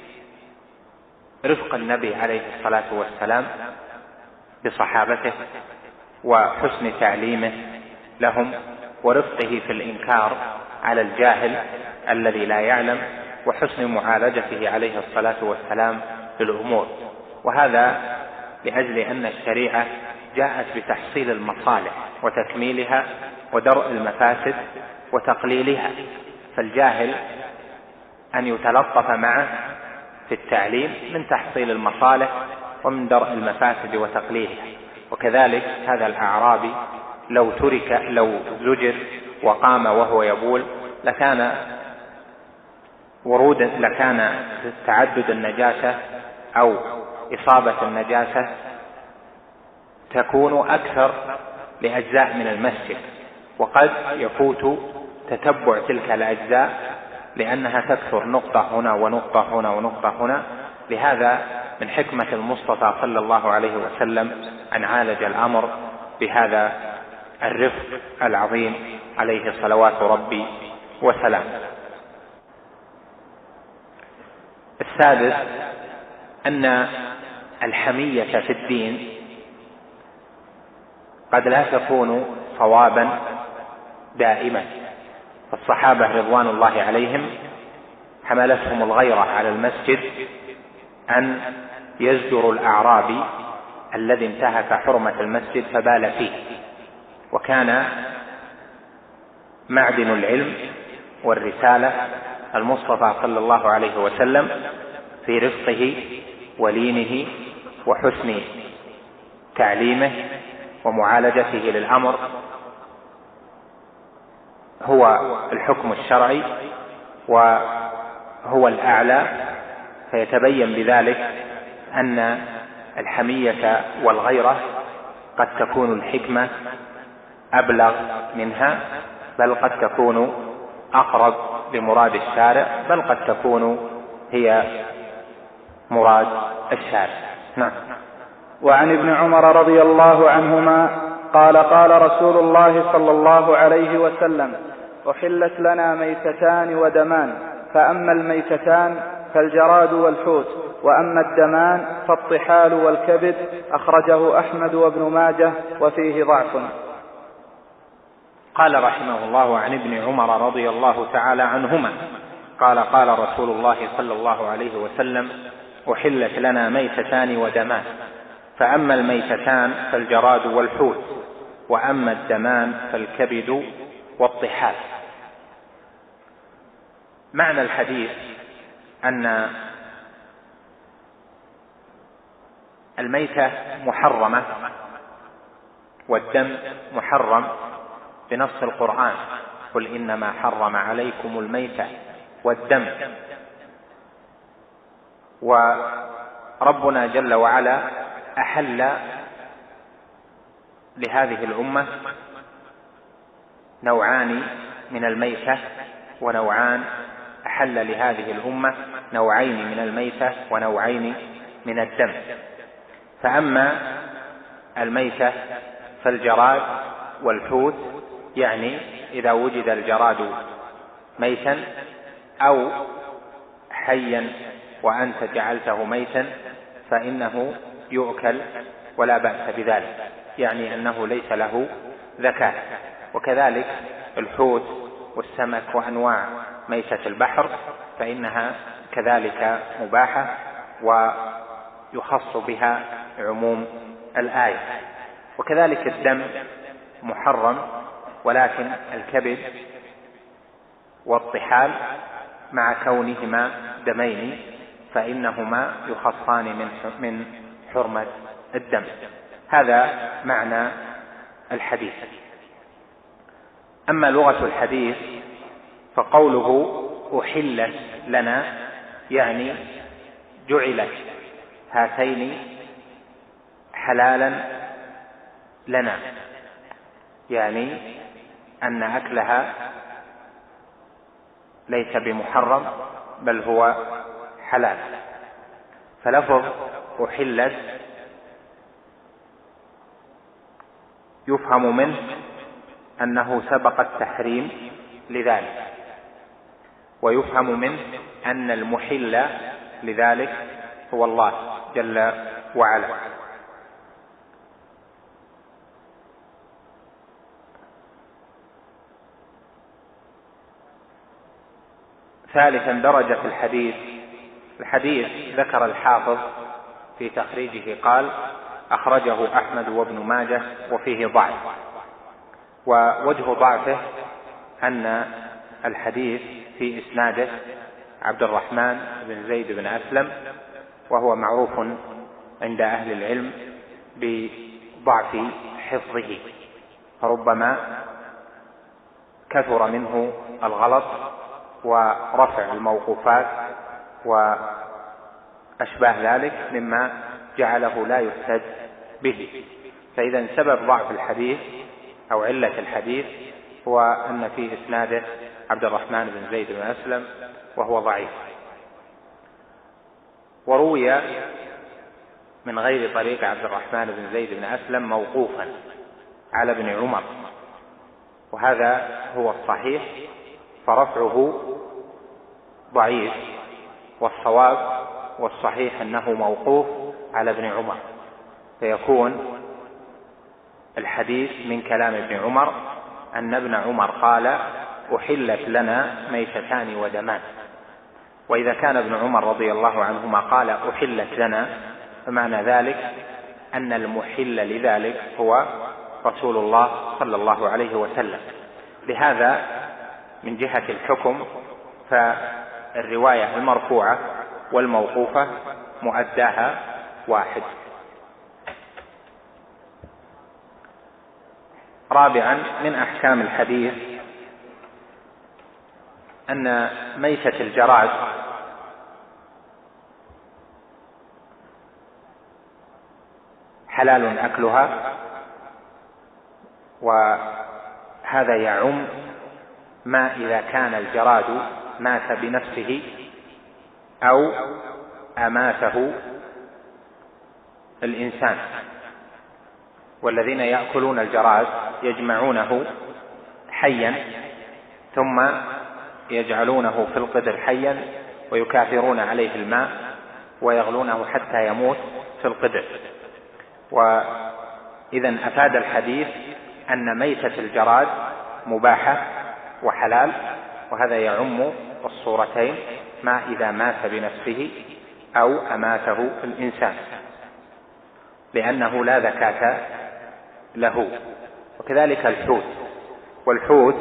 رفق النبي عليه الصلاة والسلام بصحابته وحسن تعليمه لهم، ورفقه في الإنكار على الجاهل الذي لا يعلم، وحسن معالجته عليه الصلاة والسلام للأمور. وهذا لأجل أن الشريعة جاءت بتحصيل المصالح وتكميلها ودرء المفاسد وتقليلها، فالجاهل أن يتلطف معه في التعليم من تحصيل المصالح ومن درء المفاسد وتقليلها. وكذلك هذا الأعرابي لو زجر وقام وهو يبول لكان تعدد النجاسة أو إصابة النجاسة تكون أكثر لأجزاء من المسجد، وقد يفوت تتبع تلك الأجزاء لأنها تكثر نقطة هنا ونقطة هنا ونقطة هنا. لهذا من حكمة المصطفى صلى الله عليه وسلم أن عالج الأمر بهذا الرفق العظيم عليه صلوات ربي وسلام. السادس أن الحمية في الدين قد لا تكون صوابا دائما. فالصحابة رضوان الله عليهم حملتهم الغيرة على المسجد أن يزجروا الأعرابي الذي انتهك حرمة المسجد فبال فيه، وكان معدن العلم والرسالة المصطفى صلى الله عليه وسلم في رفقه ولينه وحسن تعليمه ومعالجته للأمر هو الحكم الشرعي وهو الأعلى. فيتبين بذلك أن الحمية والغيرة قد تكون الحكمة أبلغ منها، بل قد تكون أقرب لمراد الشارع، بل قد تكون هي مراد الشارع. نعم. وعن ابن عمر رضي الله عنهما قال قال رسول الله صلى الله عليه وسلم: أحلت لنا ميتتان ودمان، فأما الميتتان فالجراد والحوت، وأما الدمان فالطحال والكبد. أخرجه أحمد وابن ماجه وفيه ضعف. قال رحمه الله: عن ابن عمر رضي الله تعالى عنهما قال قال رسول الله صلى الله عليه وسلم: أحلت لنا ميتتان ودمان، فأما الميتتان فالجراد والحوت، وأما الدمان فالكبد والطحال. معنى الحديث أن الميتة محرمة والدم محرم بنص القرآن: قل إنما حرم عليكم الميتة والدم. وربنا جل وعلا أحل لهذه الأمة نوعان من الميتة ونوعان، أحل لهذه الأمة نوعين من الميتة ونوعين من الدم. فأما الميتة فالجراد والحوت، يعني إذا وجد الجراد ميتا أو حيا وأنت جعلته ميتا فإنه يؤكل ولا بأس بذلك، يعني أنه ليس له ذكاة. وكذلك الحوت والسمك وأنواع ميتة البحر فإنها كذلك مباحة ويخص بها عموم الآية. وكذلك الدم محرم، ولكن الكبد والطحال مع كونهما دمين فإنهما يخصان من حرمة الدم. هذا معنى الحديث. أما لغة الحديث فقوله أحلت لنا يعني جعلت هاتين حلالا لنا، يعني أن أكلها ليس بمحرم بل هو حلال. فلفظ أحلت يفهم منه أنه سبق التحريم لذلك، ويفهم منه أن المحل لذلك هو الله جل وعلا. ثالثا درجة الحديث ذكر الحافظ في تخريجه قال: أخرجه أحمد وابن ماجه وفيه ضعف. ووجه ضعفه أن الحديث في إسناده عبد الرحمن بن زيد بن أسلم، وهو معروف عند أهل العلم بضعف حفظه، فربما كثر منه الغلط ورفع الموقوفات وأشباه ذلك مما جعله لا يحتج به. فإذا سبب ضعف الحديث أو علة الحديث هو أن في إسناده عبد الرحمن بن زيد بن أسلم وهو ضعيف. وروي من غير طريق عبد الرحمن بن زيد بن أسلم موقوفا على ابن عمر، وهذا هو الصحيح، فرفعه ضعيف، والصواب والصحيح أنه موقوف على ابن عمر، فيكون الحديث من كلام ابن عمر أن ابن عمر قال: أحلت لنا ميتتان ودمان. وإذا كان ابن عمر رضي الله عنهما قال أحلت لنا، فمعنى ذلك أن المحل لذلك هو رسول الله صلى الله عليه وسلم. لهذا من جهة الحكم فالرواية المرفوعة والموقوفة مؤداها واحد. رابعا من أحكام الحديث أن ميتة الجراد حلال أكلها، وهذا يعم ما إذا كان الجراد مات بنفسه أو أماته الإنسان. والذين يأكلون الجراد يجمعونه حيا ثم يجعلونه في القدر حيا ويكاثرون عليه الماء ويغلونه حتى يموت في القدر. وإذن أفاد الحديث أن ميتة الجراد مباحة وحلال، وهذا يعم الصورتين: ما إذا مات بنفسه أو أماته الإنسان، لأنه لا زكاة له. وكذلك الحوت، والحوت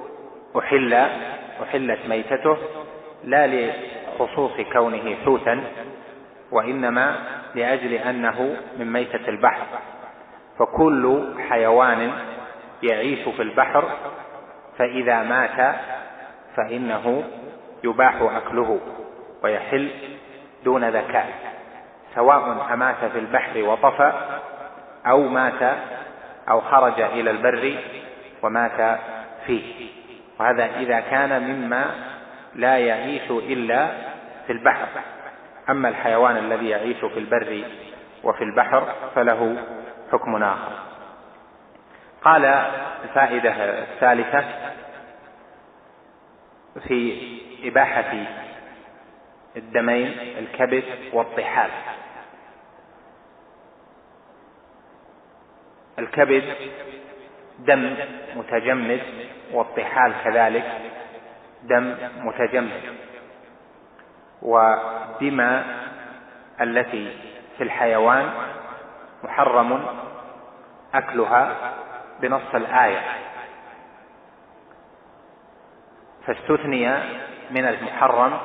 أحلت ميتته لا لخصوص كونه حوتا، وإنما لأجل أنه من ميتة البحر. فكل حيوان يعيش في البحر فإذا مات فإنه يباح أكله ويحل دون زكاة، سواء أمات في البحر وطفى أو مات أو خرج إلى البر ومات فيه. وهذا إذا كان مما لا يعيش إلا في البحر. أما الحيوان الذي يعيش في البر وفي البحر فله حكم آخر. قال الفائدة الثالثة في إباحة الدمين: الكبد والطحال. الكبد دم متجمد، والطحال كذلك دم متجمد. والدماء التي في الحيوان محرم أكلها بنص الآية، فاستثني من المحرم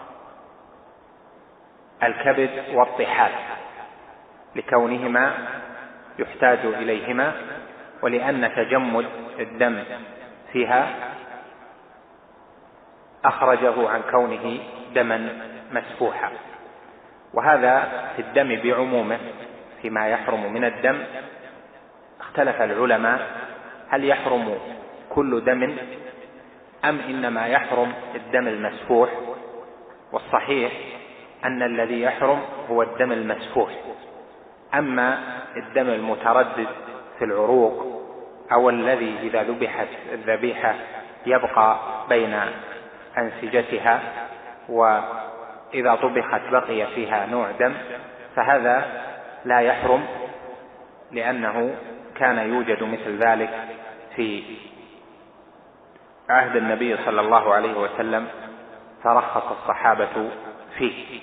الكبد والطحال لكونهما يحتاج إليهما، ولأن تجمد الدم فيها أخرجه عن كونه دما مسفوحا. وهذا في الدم بعمومه فيما يحرم من الدم. اختلف العلماء هل يحرم كل دم أم إنما يحرم الدم المسفوح. والصحيح أن الذي يحرم هو الدم المسفوح. أما الدم المتردد في العروق أو الذي إذا ذبحت الذبيحة يبقى بين أنسجتها وإذا طبخت بقي فيها نوع دم، فهذا لا يحرم، لأنه كان يوجد مثل ذلك في عهد النبي صلى الله عليه وسلم، فرخص الصحابة فيه.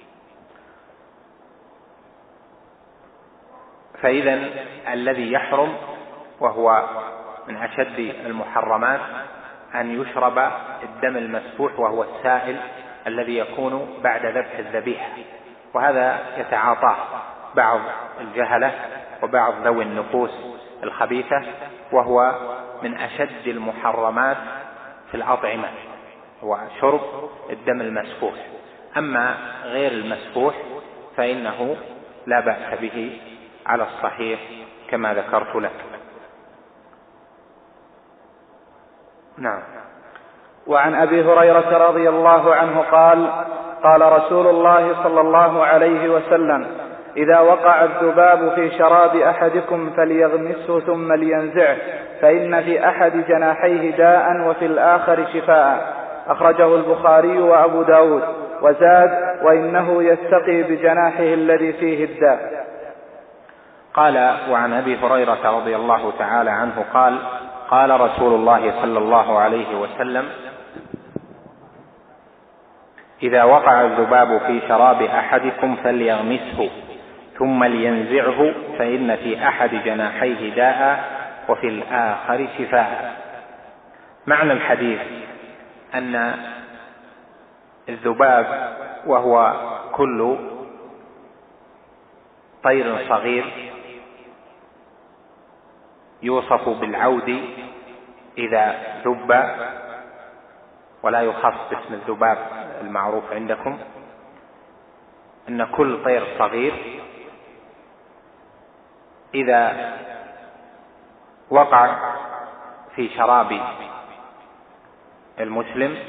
فإذا الذي يحرم وهو من أشد المحرمات أن يشرب الدم المسفوح، وهو السائل الذي يكون بعد ذبح الذبيحة. وهذا يتعاطاه بعض الجهلة وبعض ذوي النفوس الخبيثة، وهو من أشد المحرمات في الأطعمة، هو شرب الدم المسفوح. أما غير المسفوح فإنه لا بأس به على الصحيح كما ذكرت لك. نعم. وعن أبي هريرة رضي الله عنه قال: قال رسول الله صلى الله عليه وسلم: إذا وقع الذباب في شراب أحدكم فليغمسه ثم لينزعه، فإن في أحد جناحيه داء وفي الآخر شفاء. أخرجه البخاري وأبو داود، وزاد: وإنه يستقي بجناحه الذي فيه الداء. قال: وعن أبي هريرة رضي الله تعالى عنه قال: قال رسول الله صلى الله عليه وسلم: إذا وقع الذباب في شراب أحدكم فليغمسه ثم لينزعه فإن في أحد جناحيه داء وفي الآخر شفاء. معنى الحديث أن الذباب وهو كل طير صغير يوصف بالعود إذا ذب، ولا يخص باسم الذباب المعروف عندكم، أن كل طير صغير إذا وقع في شراب المسلم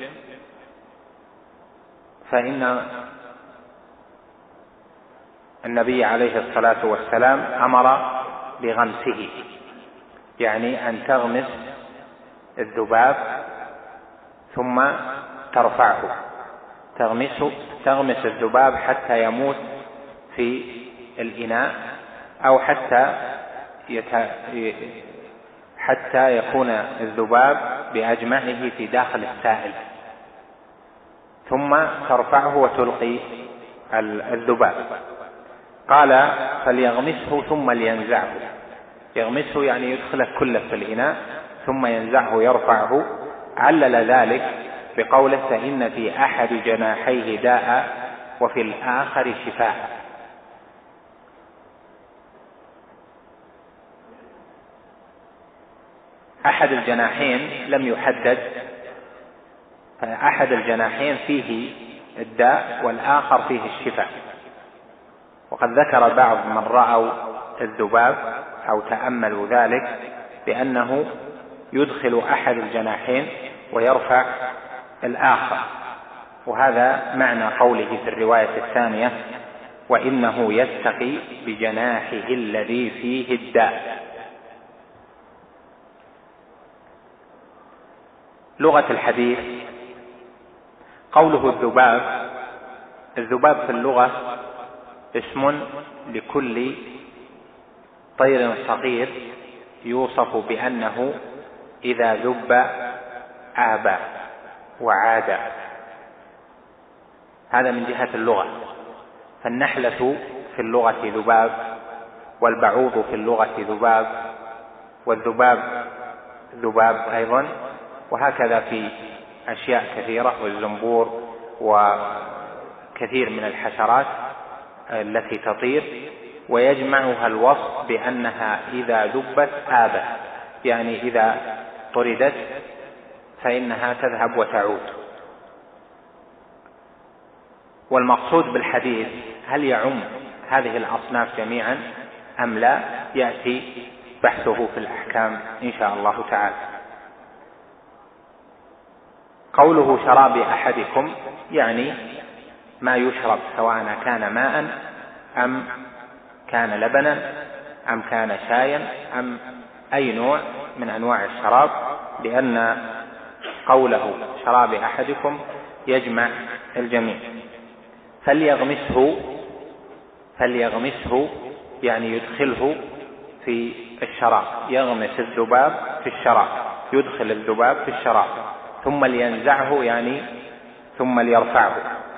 فإن النبي عليه الصلاة والسلام أمر بغمسه، يعني أن تغمس الذباب ثم ترفعه، تغمس الذباب حتى يموت في الإناء أو حتى يكون الذباب بأجمعه في داخل السائل، ثم ترفعه وتلقي الذباب. قال: فليغمسه ثم لينزعه. يغمسه يعني يدخله كله في الإناء ثم ينزعه يرفعه. علل ذلك بقوله: فإن في أحد جناحيه داء وفي الآخر شفاء. أحد الجناحين لم يحدد، فأحد الجناحين فيه الداء والآخر فيه الشفاء. وقد ذكر بعض من رأوا الذباب أو تأملوا ذلك بأنه يدخل أحد الجناحين ويرفع الآخر، وهذا معنى قوله في الرواية الثانية: وإنه يستقي بجناحه الذي فيه الداء. لغة الحديث: قوله الذباب في اللغة اسم لكل طير صغير يوصف بأنه إذا ذب آبى وعاد. هذا من جهة اللغة. فالنحلة في اللغة ذباب، والبعوض في اللغة ذباب، والذباب ذباب أيضا، وهكذا في أشياء كثيرة، والزنبور وكثير من الحشرات التي تطير. ويجمعها الوصف بأنها إذا ذبت آبت، يعني إذا طردت فإنها تذهب وتعود. والمقصود بالحديث هل يعم هذه الأصناف جميعا أم لا؟ يأتي بحثه في الأحكام إن شاء الله تعالى. قوله شراب أحدكم يعني ما يشرب، سواء كان ماء أم كان لبنا أم كان شايا أم أي نوع من أنواع الشراب، لأن قوله شراب أحدكم يجمع الجميع. فليغمسه يعني يدخله في الشراب، يغمس الذباب في الشراب، يدخل الذباب في الشراب. ثم لينزعه يعني ثم ليرفعه.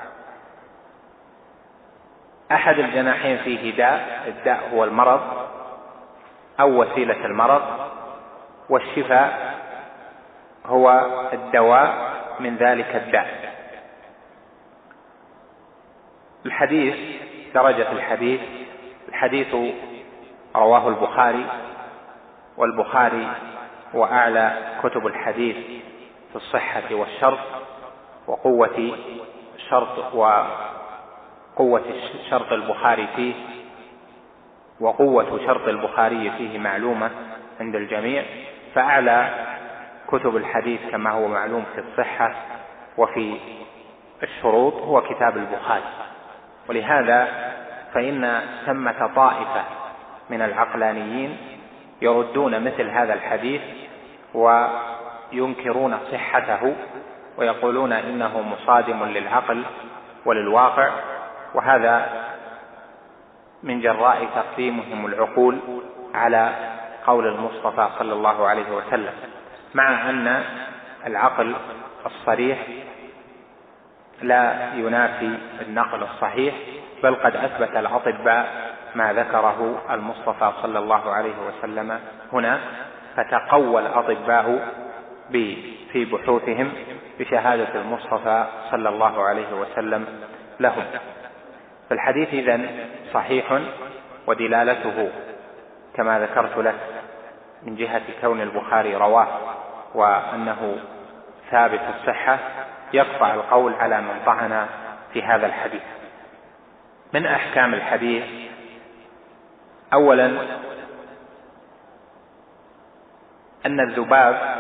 أحد الجناحين فيه داء، الداء هو المرض أو وسيلة المرض، والشفاء هو الدواء من ذلك الداء. الحديث، درجة الحديث رواه البخاري، والبخاري هو أعلى كتب الحديث في الصحة والشرط وقوة شرط البخاري فيه، وقوة شرط البخاري فيه معلومة عند الجميع. فأعلى كتب الحديث كما هو معلوم في الصحة وفي الشروط هو كتاب البخاري. ولهذا فإن ثمة طائفة من العقلانيين يردون مثل هذا الحديث وينكرون صحته ويقولون إنه مصادم للعقل وللواقع، وهذا من جراء تقديمهم العقول على قول المصطفى صلى الله عليه وسلم، مع أن العقل الصريح لا ينافي النقل الصحيح، بل قد أثبت الأطباء ما ذكره المصطفى صلى الله عليه وسلم هنا، فتقوى الأطباء في بحوثهم بشهادة المصطفى صلى الله عليه وسلم لهم. فالحديث إذن صحيح، ودلالته كما ذكرت لك من جهة كون البخاري رواه وأنه ثابت الصحة يقطع القول على من طعن في هذا الحديث. من أحكام الحديث: أولا أن الذباب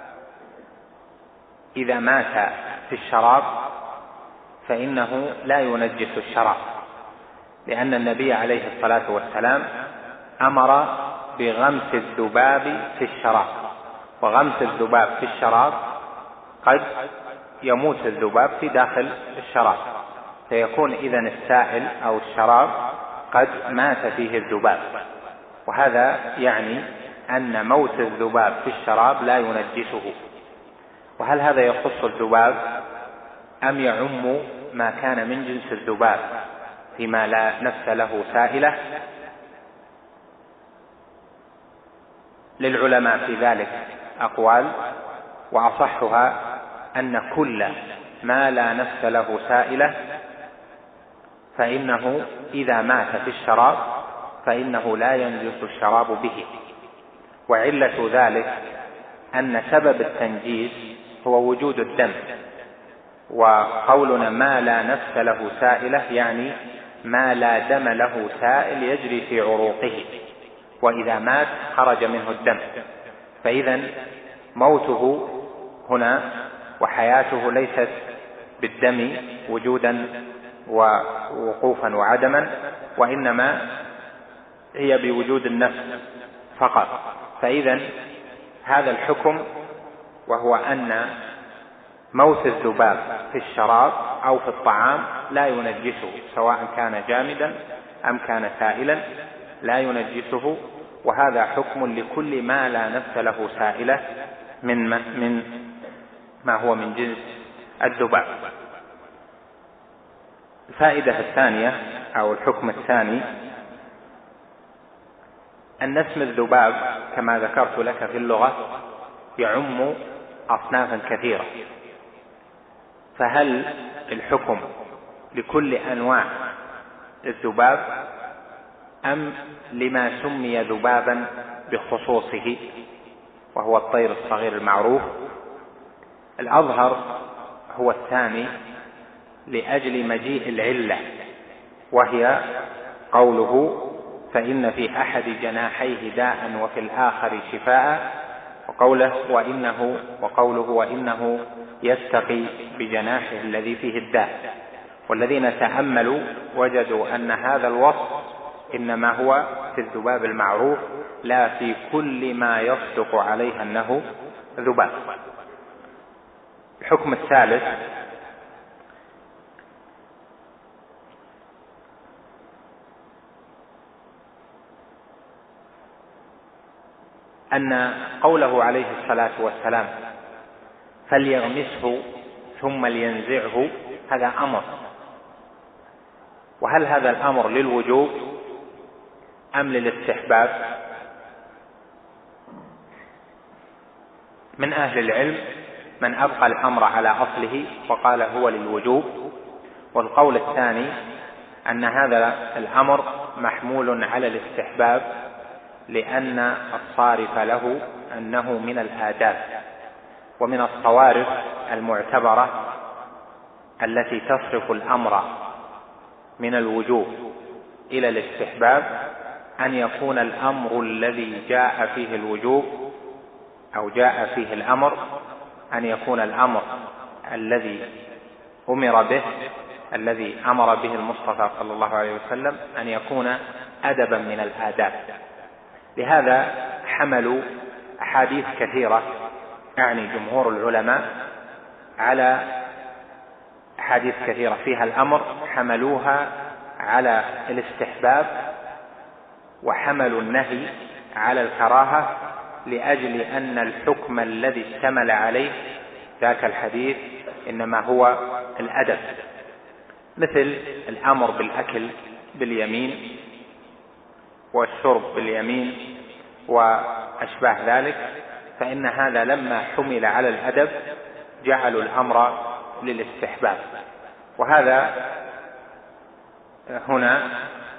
إذا مات في الشراب فإنه لا ينجس الشراب، لأن النبي عليه الصلاة والسلام أمر بغمس الذباب في الشراب، وغمس الذباب في الشراب قد يموت الذباب في داخل الشراب، فيكون إذن السائل أو الشراب قد مات فيه الذباب، وهذا يعني أن موت الذباب في الشراب لا ينجسه. وهل هذا يخص الذباب أم يعم ما كان من جنس الذباب فيما لا نفس له سائلة؟ للعلماء في ذلك أقوال، وأصحها أن كل ما لا نفس له سائلة فإنه إذا مات في الشراب فإنه لا ينجس الشراب به. وعلة ذلك أن سبب التنجيس هو وجود الدم، وقولنا ما لا نفس له سائلة يعني ما لا دم له سائل يجري في عروقه، وإذا مات خرج منه الدم، فإذا موته هنا وحياته ليست بالدم وجودا ووقوفا وعدما، وإنما هي بوجود النفس فقط. فإذا هذا الحكم، وهو أن موت الذباب في الشراب أو في الطعام لا ينجسه، سواء كان جامدا أم كان سائلا لا ينجسه، وهذا حكم لكل ما لا نفس له سائلة من ما هو من جنس الذباب. الفائدة الثانية أو الحكم الثاني أن اسم الذباب كما ذكرت لك في اللغة يعم أصنافا كثيرة، فهل الحكم لكل أنواع الذباب أم لما سمي ذبابا بخصوصه وهو الطير الصغير المعروف؟ الأظهر هو الثاني لأجل مجيء العلة، وهي قوله فإن في أحد جناحيه داء وفي الآخر شفاء، وقوله وإنه يستقي بجناحه الذي فيه الداء. والذين تأملوا وجدوا أن هذا الوصف إنما هو في الذباب المعروف لا في كل ما يصدق عليه أنه ذباب. الحكم الثالث أن قوله عليه الصلاة والسلام فليغمسه ثم لينزعه هذا أمر، وهل هذا الأمر للوجوب أم للاستحباب؟ من أهل العلم من أبقى الأمر على أصله وقال هو للوجوب، والقول الثاني أن هذا الأمر محمول على الاستحباب، لأن الصارف له أنه من الآداب. ومن الصوارف المعتبرة التي تصرف الأمر من الوجوب إلى الاستحباب أن يكون الأمر الذي جاء فيه الوجوب أو جاء فيه الأمر أن يكون الأمر الذي أمر به الذي أمر به المصطفى صلى الله عليه وسلم أن يكون أدبا من الآداب. لهذا حملوا أحاديث كثيرة، يعني جمهور العلماء على أحاديث كثيرة فيها الأمر حملوها على الاستحباب وحملوا النهي على الكراهة لأجل أن الحكم الذي اشتمل عليه ذاك الحديث إنما هو الأدب، مثل الأمر بالأكل باليمين والشرب باليمين وأشباه ذلك، فإن هذا لما حمل على الأدب جعلوا الأمر للاستحباب، وهذا هنا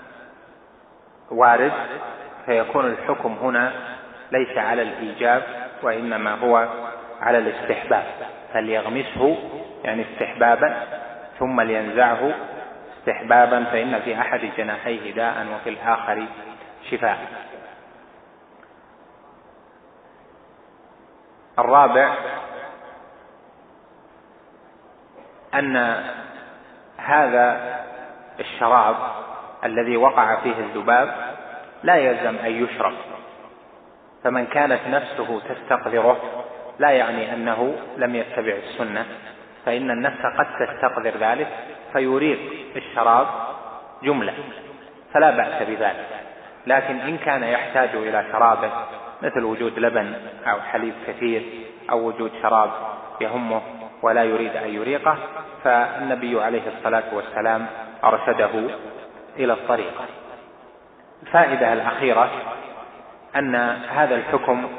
وارد، فيكون الحكم هنا ليس على الإيجاب وإنما هو على الاستحباب، فليغمسه يعني استحبابا ثم لينزعه استحبابا، فإن في أحد جناحيه داء وفي الآخر شفاء. الرابع أن هذا الشراب الذي وقع فيه الذباب لا يلزم أن يشرب، فمن كانت نفسه تستقذره لا يعني أنه لم يتبع السنة، فإن النفس قد تستقذر ذلك فيريق الشراب جملة فلا بأس بذلك، لكن إن كان يحتاج إلى شرابه مثل وجود لبن أو حليب كثير أو وجود شراب يهمه ولا يريد أن يريقه، فالنبي عليه الصلاة والسلام أرشده إلى الطريقة. الفائدة الأخيرة أن هذا الحكم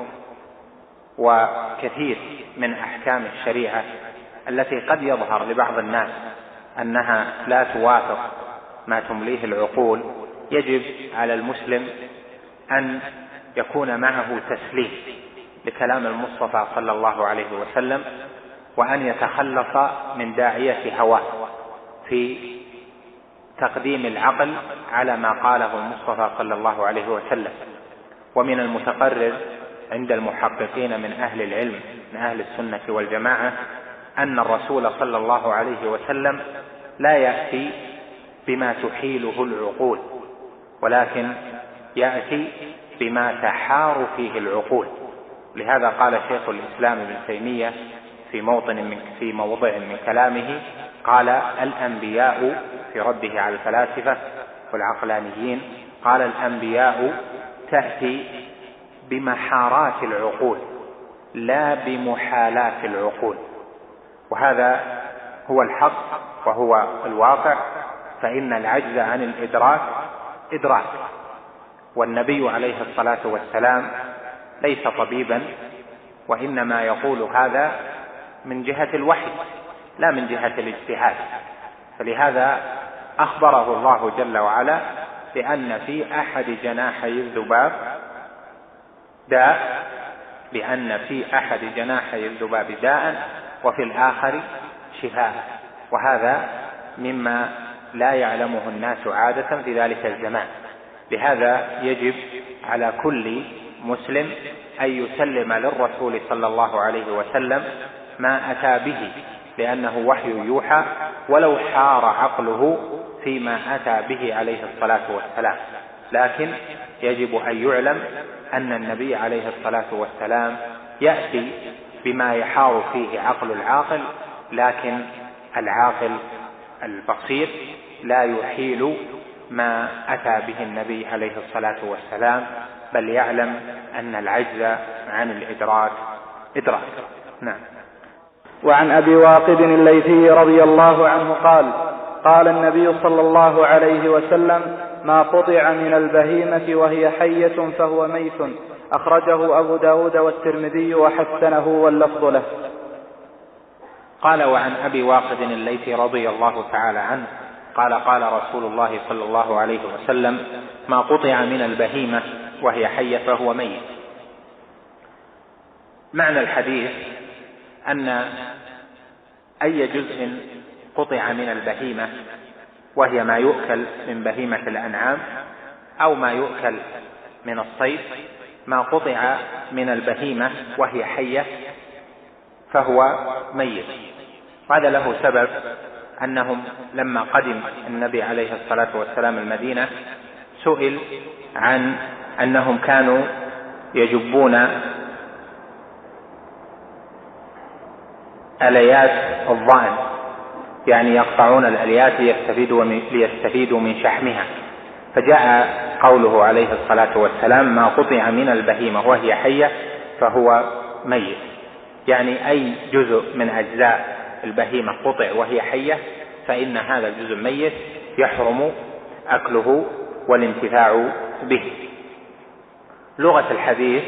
وكثير من أحكام الشريعة التي قد يظهر لبعض الناس أنها لا توافق ما تمليه العقول، يجب على المسلم أن يكون معه تسليم لكلام المصطفى صلى الله عليه وسلم، وأن يتخلص من داعية هواه في تقديم العقل على ما قاله المصطفى صلى الله عليه وسلم. ومن المتقرر عند المحققين من أهل العلم من أهل السنة والجماعة أن الرسول صلى الله عليه وسلم لا يأتي بما تحيله العقول، ولكن يأتي بما تحار فيه العقول. لهذا قال شيخ الإسلام ابن تيمية في موضع من كلامه، قال الأنبياء في رده على الفلاسفة والعقلانيين، قال الأنبياء تأتي بمحارات العقول لا بمحالات العقول، وهذا هو الحق وهو الواقع، فإن العجز عن الإدراك إدراك، والنبي عليه الصلاة والسلام ليس طبيبا، وإنما يقول هذا من جهة الوحي لا من جهة الاجتهاد، فلهذا أخبره الله جل وعلا بأن في أحد جناحي الذباب داء، بأن في أحد جناحي الذباب داء وفي الآخر شفاء، وهذا مما لا يعلمه الناس عادة في ذلك الزمان. لهذا يجب على كل مسلم أن يسلم للرسول صلى الله عليه وسلم ما أتى به، لأنه وحي يوحى، ولو حار عقله فيما أتى به عليه الصلاة والسلام، لكن يجب أن يعلم أن النبي عليه الصلاة والسلام يأتي بما يحار فيه عقل العاقل، لكن العاقل البصير لا يحيل ما أتى به النبي عليه الصلاة والسلام، بل يعلم أن العجز عن الإدراك إدراك. نعم. وعن أبي واقد الليثي رضي الله عنه قال: قال النبي صلى الله عليه وسلم: ما قطع من البهيمة وهي حية فهو ميت. أخرجه أبو داود والترمذي وحسنه واللفظ له. قال: وعن أبي واقد الليثي رضي الله تعالى عنه قال: قال رسول الله صلى الله عليه وسلم: ما قطع من البهيمة وهي حية فهو ميت. معنى الحديث أن أي جزء قطع من البهيمة، وهي ما يؤكل من بهيمة الأنعام أو ما يؤكل من الصيد، ما قطع من البهيمة وهي حية فهو ميت. وهذا له سبب، أنهم لما قدم النبي عليه الصلاة والسلام المدينة سئل عن أنهم كانوا يجبون أليات الضأن، يعني يقطعون الأليات ليستفيدوا من شحمها، فجاء قوله عليه الصلاة والسلام: ما قطع من البهيمة وهي حية فهو ميت، يعني أي جزء من أجزاء البهيمة قطع وهي حية فإن هذا الجزء ميت يحرم أكله والانتفاع به. لغة الحديث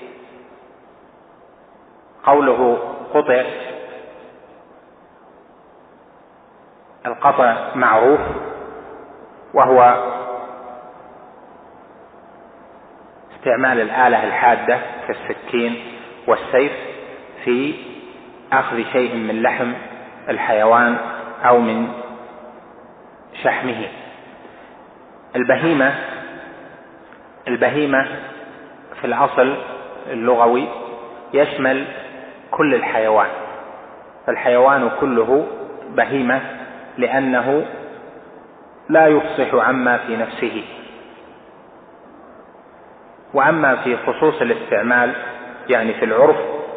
قوله قطع، القطع معروف وهو استعمال الآلة الحادة كالسكين والسيف في أخذ شيء من لحم الحيوان أو من شحمه. البهيمة في الأصل اللغوي يشمل كل الحيوان، فالحيوان كله بهيمة لأنه لا يفصح عما في نفسه. وأما في خصوص الاستعمال يعني في العرف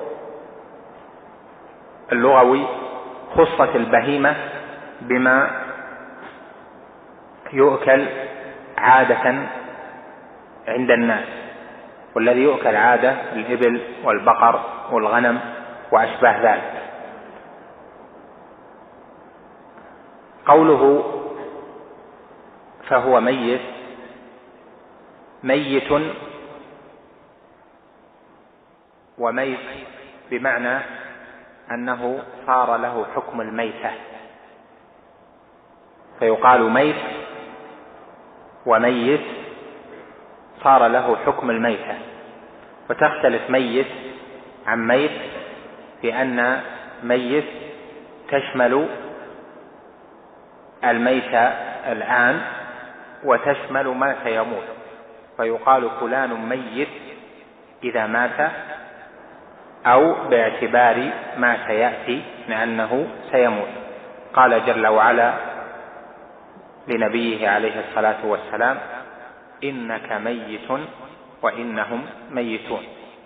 اللغوي خصت البهيمة بما يؤكل عادة عند الناس، والذي يؤكل عادة الإبل والبقر والغنم وأشباه ذلك. قوله فهو ميت وميت بمعنى أنه صار له حكم الميتة، فيقال ميت وميت صار له حكم الميتة. وتختلف ميت عن ميت في أن ميت تشمل الميت الآن وتشمل ما سيموت، فيقال فلان ميت إذا مات أو باعتبار ما سيأتي لأنه سيموت. قال جل وعلا لنبيه عليه الصلاة والسلام: إنك ميت وإنهم ميتون.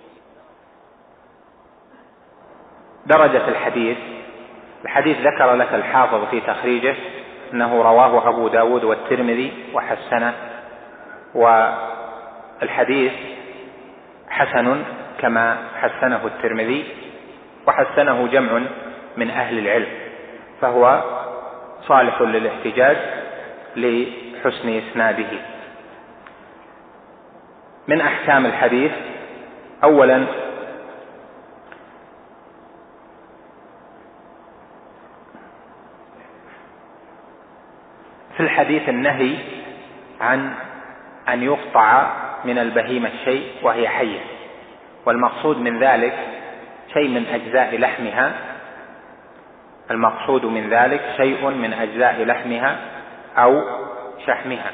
درجة الحديث ذكر لك الحافظ في تخريجه أنه رواه أبو داود والترمذي وحسنه، والحديث حسن كما حسنه الترمذي وحسنه جمع من أهل العلم، فهو صالح للاحتجاج لحسن إسناده. من أحكام الحديث: أولا في الحديث النهي عن أن يقطع من البهيمة شيء وهي حية، والمقصود من ذلك شيء من أجزاء لحمها، المقصود من ذلك شيء من أجزاء لحمها أو شحمها،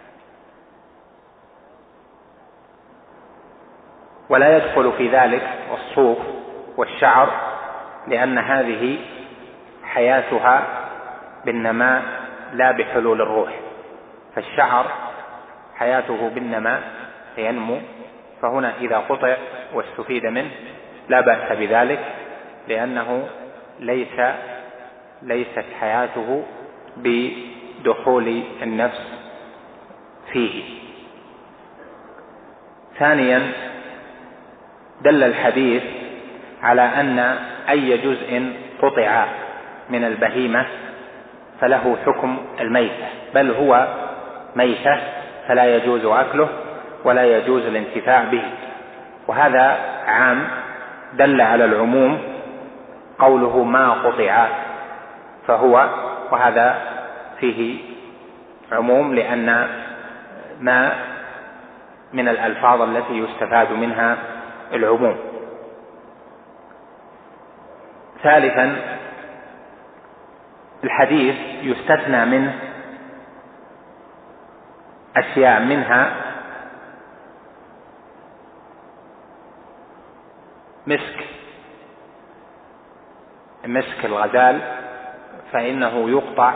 ولا يدخل في ذلك الصوف والشعر لأن هذه حياتها بالنماء لا بحلول الروح، فالشعر حياته بالنماء ينمو، فهنا إذا قطع واستفيد منه لا بأس بذلك لأنه ليست حياته بدخول النفس فيه. ثانيا دل الحديث على أن أي جزء قطع من البهيمة فله حكم الميتة، بل هو ميتة فلا يجوز أكله ولا يجوز الانتفاع به، وهذا عام دل على العموم قوله ما قطع فهو، وهذا فيه عموم لأن ما من الألفاظ التي يستفاد منها العموم. ثالثا الحديث يستثنى منه أشياء، منها مسك الغزال، فإنه يقطع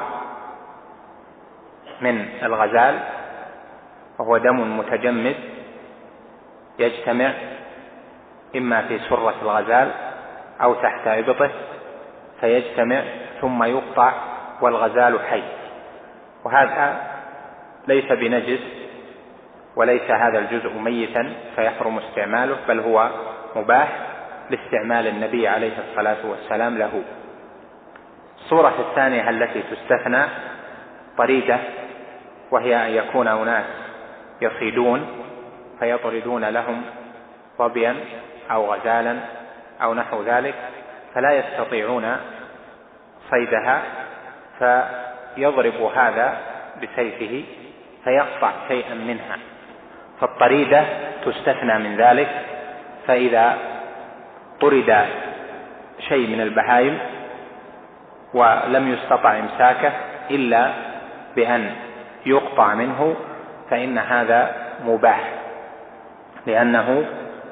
من الغزال وهو دم متجمد يجتمع إما في سرة الغزال أو تحت إبطه فيجتمع ثم يقطع والغزال حي، وهذا ليس بنجس وليس هذا الجزء ميتا فيحرم استعماله، بل هو مباح لاستعمال النبي عليه الصلاة والسلام له. الصورة الثانية التي تستثنى طريدة، وهي أن يكون أناس يصيدون فيطردون لهم ظبيا أو غزالا أو نحو ذلك، فلا يستطيعون صيدها، فيضرب هذا بسيفه فيقطع شيئا منها، فالطريدة تستثنى من ذلك. فإذا طرد شيء من البهائم ولم يستطع إمساكه إلا بأن يقطع منه فإن هذا مباح، لأنه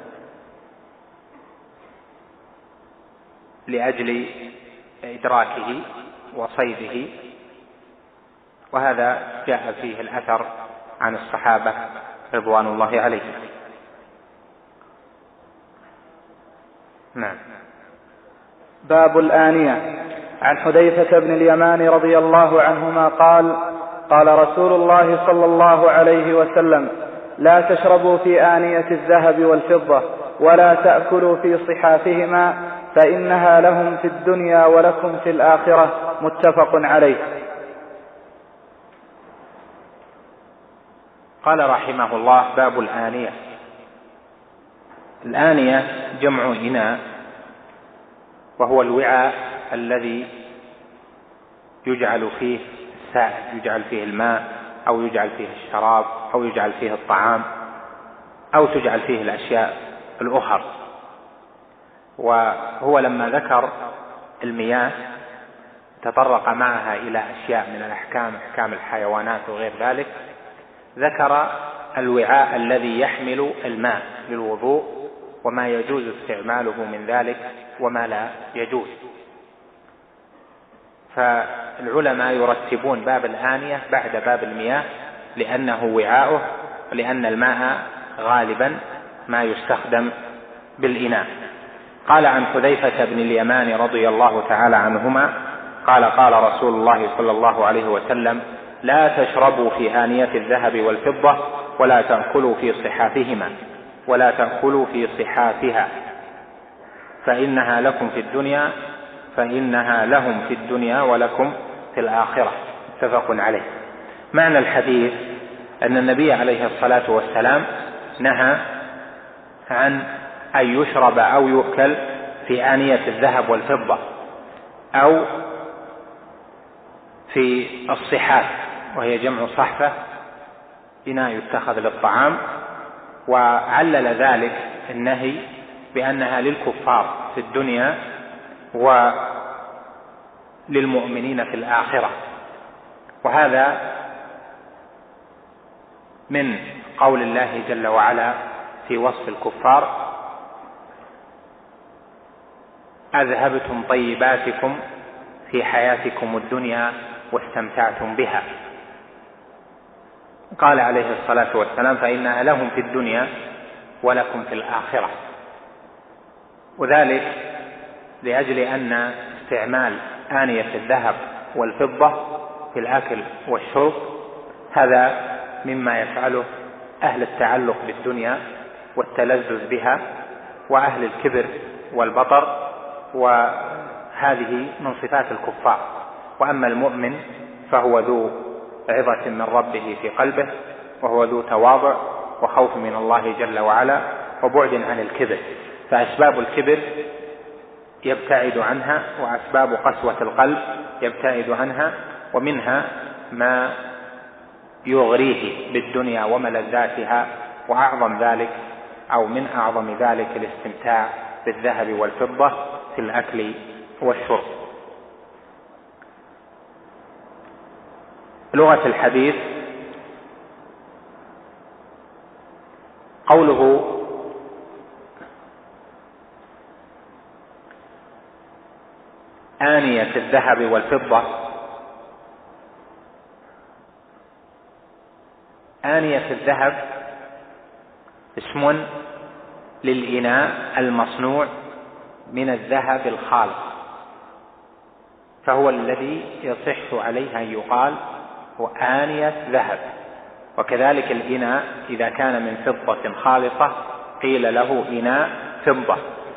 لأجل إدراكه وصيده، وهذا جاء فيه الأثر عن الصحابة رضوان الله عليهم. نعم. باب الآنية. عن حذيفة بن اليمان رضي الله عنهما قال: قال رسول الله صلى الله عليه وسلم: لا تشربوا في آنية الذهب والفضة، ولا تأكلوا في صحافهما، فإنها لهم في الدنيا ولكم في الآخرة. متفق عليه. قال رحمه الله: باب الآنية. الآنية جمع إناء، وهو الوعاء الذي يجعل فيه السائل، يجعل فيه الماء أو يجعل فيه الشراب أو يجعل فيه الطعام أو تجعل فيه الأشياء الأخرى. وهو لما ذكر المياه تطرق معها إلى أشياء من الأحكام، أحكام الحيوانات وغير ذلك، ذكر الوعاء الذي يحمل الماء للوضوء وما يجوز استعماله من ذلك وما لا يجوز. فالعلماء يرتبون باب الآنية بعد باب المياه لأنه وعاؤه، لأن الماء غالبا ما يستخدم بالإناء. قال عن حذيفة بن اليمان رضي الله تعالى عنهما قال: قال رسول الله صلى الله عليه وسلم: لا تشربوا في آنية الذهب والفضة، ولا تأكلوا في صحافهما، ولا تأكلوا في صحافها، فإنها لكم في الدنيا، فإنها لهم في الدنيا ولكم في الآخرة. متفق عليه. معنى الحديث أن النبي عليه الصلاة والسلام نهى عن أن يشرب أو يؤكل في آنية الذهب والفضة أو في الصحاف، وهي جمع صحفة، إناء يتخذ للطعام. وعلل ذلك النهي بأنها للكفار في الدنيا وللمؤمنين في الآخرة، وهذا من قول الله جل وعلا في وصف الكفار: أذهبتم طيباتكم في حياتكم الدنيا واستمتعتم بها. قال عليه الصلاة والسلام: فإنها لهم في الدنيا ولكم في الآخرة. وذلك لأجل أن استعمال آنية الذهب والفضة في الأكل والشرب هذا مما يفعله أهل التعلق بالدنيا والتلذذ بها، وأهل الكبر والبطر، وهذه من صفات الكفار. وأما المؤمن فهو ذو عظة من ربه في قلبه، وهو ذو تواضع وخوف من الله جل وعلا وبعد عن الكبر، فأسباب الكبر يبتعد عنها، وأسباب قسوة القلب يبتعد عنها، ومنها ما يغريه بالدنيا وملذاتها، وأعظم ذلك أو من أعظم ذلك الاستمتاع بالذهب والفضة في الأكل والشرب. لغة الحديث: قوله آنية الذهب والفضة، آنية الذهب اسم للإناء المصنوع من الذهب الخالص، فهو الذي يصح عليه أن يقال هو آنية ذهب، وكذلك الإناء إذا كان من فضة خالصة قيل له إناء فضة.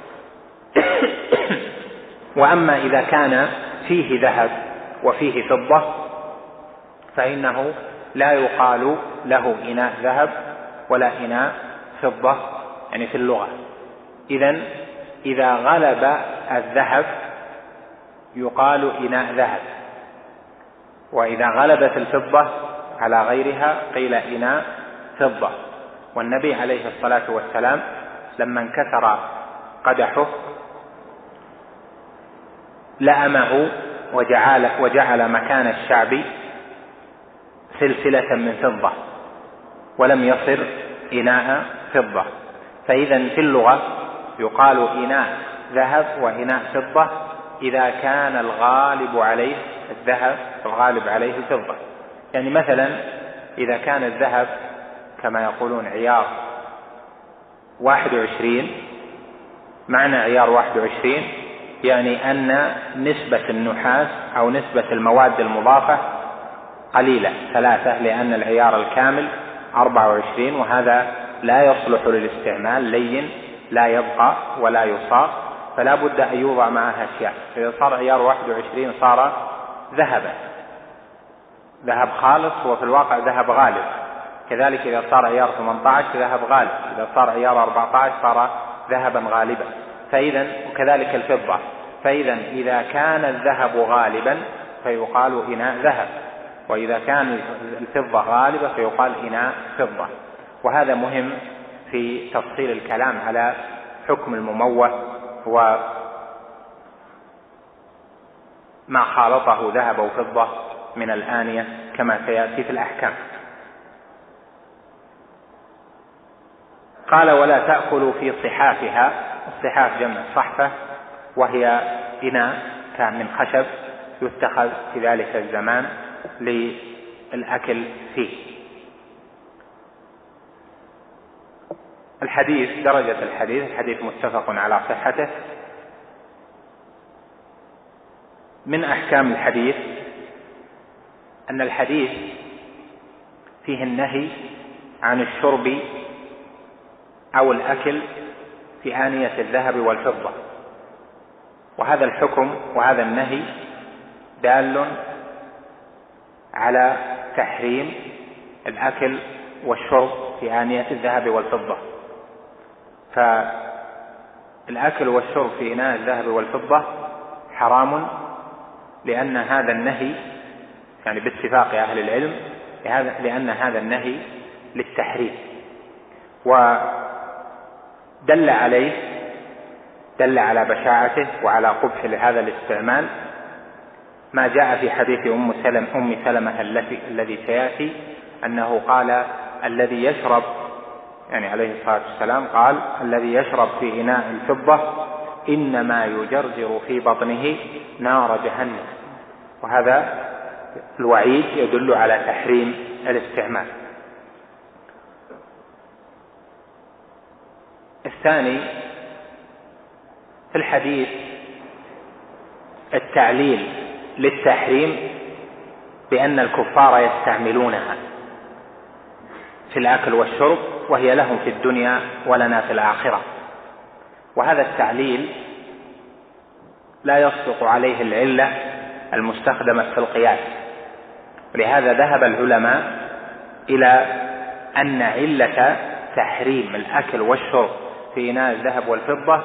وأما إذا كان فيه ذهب وفيه فضة فإنه لا يقال له إناء ذهب ولا إناء فضة، يعني في اللغة. إذن إذا غلب الذهب يقال إناء ذهب، وإذا غلبت الفضة على غيرها قيل إناء فضة. والنبي عليه الصلاة والسلام لما انكسر قدحه لأمه وجعل مكان الشعب سلسلة من فضة ولم يصر إناء فضة. فإذا في اللغة يقال إناء ذهب وإناء فضة إذا كان الغالب عليه الذهب والغالب عليه الفضة. يعني مثلا إذا كان الذهب كما يقولون عيار 21، معنى عيار 21 يعني أن نسبة النحاس أو نسبة المواد المضافة قليلة 3، لأن العيار الكامل 24، وهذا لا يصلح للاستعمال، لين لا يبقى ولا يصاغ، فلا بد أن يوضع معها أشياء. إذا صار عيار 21 صار ذهبا، ذهب خالص وفي الواقع ذهب غالب. كذلك إذا صار عيار 18 ذهب غالب، إذا صار عيار 14 صار ذهبا غالبا. فإذا وكذلك الفضة. فإذا إذا كان الذهب غالبا فيقال إناء ذهب، وإذا كان الفضة غالبة فيقال إناء فضة. وهذا مهم في تفصيل الكلام على حكم المموه وما خالطه ذهب أو فضة من الآنية كما سيأتي في الأحكام. قال ولا تأكلوا في صحافها. الصحاف جمع صحفة، وهي إناء كان من خشب يتخذ في ذلك الزمان للأكل فيه. الحديث درجة الحديث متفق على صحته. من أحكام الحديث أن الحديث فيه النهي عن الشرب أو الأكل في آنية الذهب والفضة، وهذا الحكم وهذا النهي دال على تحريم الأكل والشرب في آنية الذهب والفضة. فالأكل والشرب في إناء الذهب والفضة حرام، لأن هذا النهي يعني باتفاق أهل العلم لأن هذا النهي للتحريم. ودل على بشاعته وعلى قبح هذا الاستعمال ما جاء في حديث أم سلمة الذي سيأتي، أنه قال الذي يشرب، يعني عليه الصلاة والسلام قال الذي يشرب في إناء الفضة إنما يجرجر في بطنه نار جهنم. وهذا الوعيد يدل على تحريم الاستعمال. الثاني في الحديث التعليل للتحريم بأن الكفار يستعملونها في الأكل والشرب، وهي لهم في الدنيا ولنا في الآخرة. وهذا التعليل لا يصدق عليه العلة المستخدمة في القياس، ولهذا ذهب العلماء إلى أن علة تحريم الأكل والشرب في إناء الذهب والفضة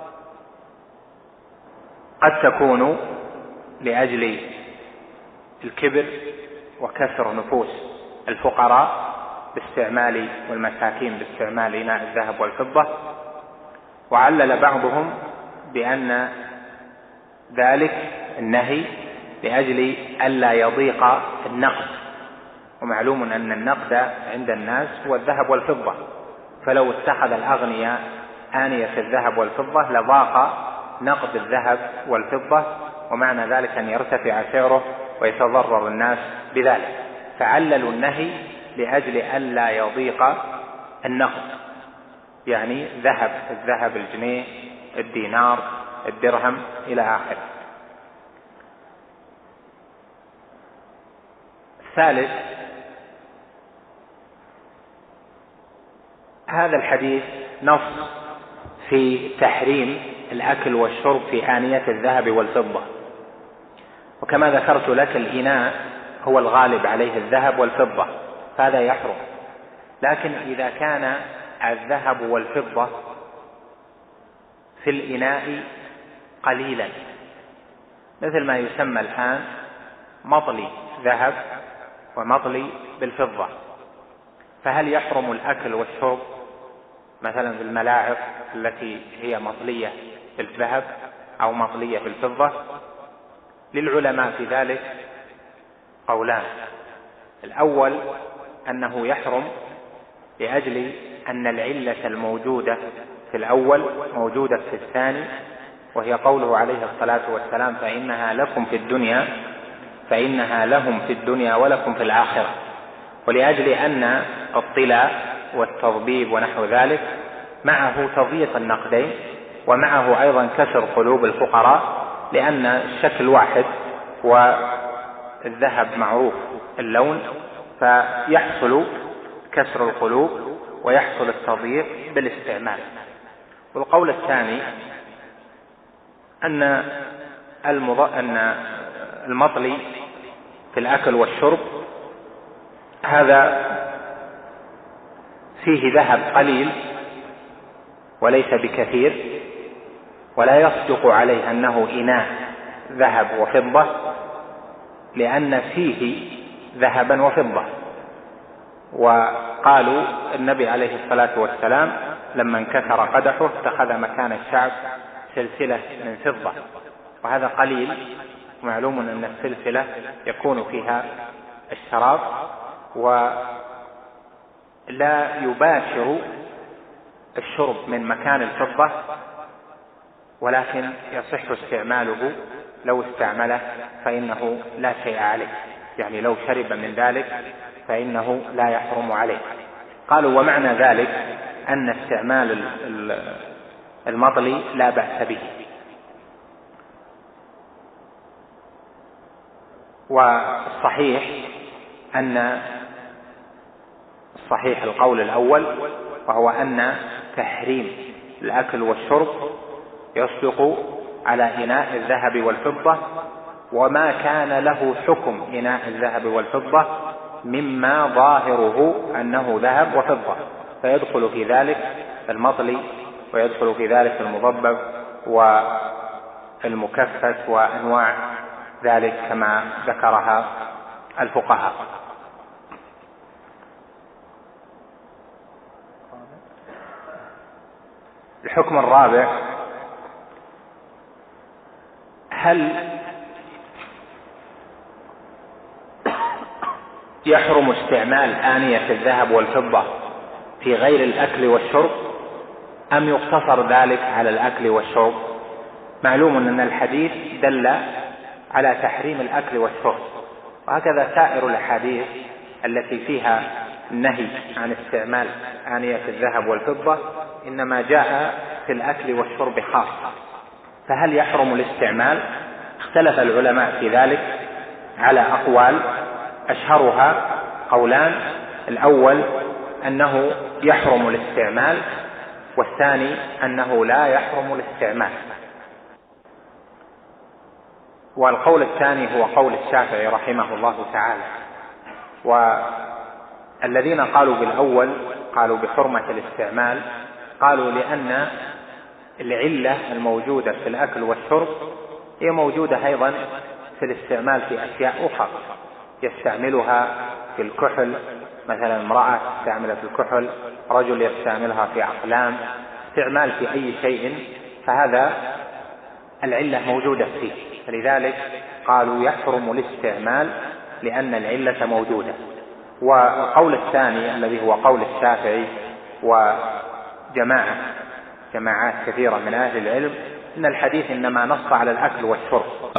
قد تكون لأجل الكبر وكسر نفوس الفقراء باستعمال والمساكين باستعمال إناء الذهب والفضة، وعلل بعضهم بأن ذلك النهي لأجل ألا يضيق النقد، ومعلوم أن النقد عند الناس هو الذهب والفضة، فلو اتخذ الأغنياء آنية الذهب والفضة لضاق نقد الذهب والفضة، ومعنى ذلك أن يرتفع سعره ويتضرر الناس بذلك، فعللوا النهي لأجل ألا يضيق النقد، يعني الذهب الجنيه الدينار الدرهم إلى آخره. الثالث هذا الحديث نص في تحريم الأكل والشرب في آنية الذهب والفضة، وكما ذكرت لك الإناء هو الغالب عليه الذهب والفضة فهذا يحرم. لكن إذا كان الذهب والفضة في الإناء قليلا، مثل ما يسمى الآن مطلي ذهب ومطلي بالفضة، فهل يحرم الأكل والشرب مثلا في الملاعق التي هي مطلية بالذهب أو مطلية بالفضة؟ للعلماء في ذلك قولان. الأول أنه يحرم لأجل أن العلة الموجودة في الأول موجودة في الثاني، وهي قوله عليه الصلاة والسلام فإنها لهم في الدنيا ولكم في الآخرة، ولأجل أن الطلاء والتضبيب ونحو ذلك معه تضييق النقدين ومعه أيضا كسر قلوب الفقراء، لأن الشكل واحد والذهب معروف اللون، فيحصل كسر القلوب ويحصل التضييق بالاستعمال. والقول الثاني أن المطلي في الأكل والشرب هذا فيه ذهب قليل وليس بكثير، ولا يصدق عليه أنه إناء ذهب وفضة، لأن فيه ذهبا وفضة. وقالوا النبي عليه الصلاة والسلام لما انكسر قدحه اتخذ مكان الشعب سلسلة من فضة، وهذا قليل. معلوم أن السلسلة يكون فيها الشراب ولا يباشر الشرب من مكان الفضة، ولكن يصح استعماله لو استعمله فإنه لا شيء عليه، يعني لو شرب من ذلك فإنه لا يحرم عليه. قالوا ومعنى ذلك أن استعمال المطلي لا بأس به. والصحيح أن الصحيح القول الأول، وهو أن تحريم الأكل والشرب يصدق على إناء الذهب والفضة، وما كان له حكم إناء الذهب والفضة مما ظاهره أنه ذهب وفضة، فيدخل في ذلك المطلي ويدخل في ذلك المضبب والمكفت وأنواع ذلك كما ذكرها الفقهاء. الحكم الرابع: هل يحرم استعمال آنية الذهب والفضة في غير الأكل والشرب أم يقتصر ذلك على الأكل والشرب؟ معلوم أن الحديث دل على تحريم الأكل والشرب، وهكذا سائر الأحاديث التي فيها النهي عن استعمال آنية الذهب والفضة إنما جاء في الأكل والشرب خاصة. فهل يحرم الاستعمال؟ اختلف العلماء في ذلك على أقوال، أشهرها قولان: الأول أنه يحرم الاستعمال، والثاني أنه لا يحرم الاستعمال. والقول الثاني هو قول الشافعي رحمه الله تعالى. والذين قالوا بالأول قالوا بحرمة الاستعمال، قالوا لأن العلة الموجودة في الأكل والشرب هي موجودة أيضا في الاستعمال في أشياء أخرى يستعملها في الكحل، مثلا امرأة استعملت الكحل، رجل يستعملها في أقلام، استعمال في أي شيء، فهذا العلة موجودة فيه، فلذلك قالوا يحرم الاستعمال لأن العلة موجودة. والقول الثاني الذي هو قول الشافعي وجماعات كثيرة من أهل العلم أن الحديث إنما نص على الأكل والشرب.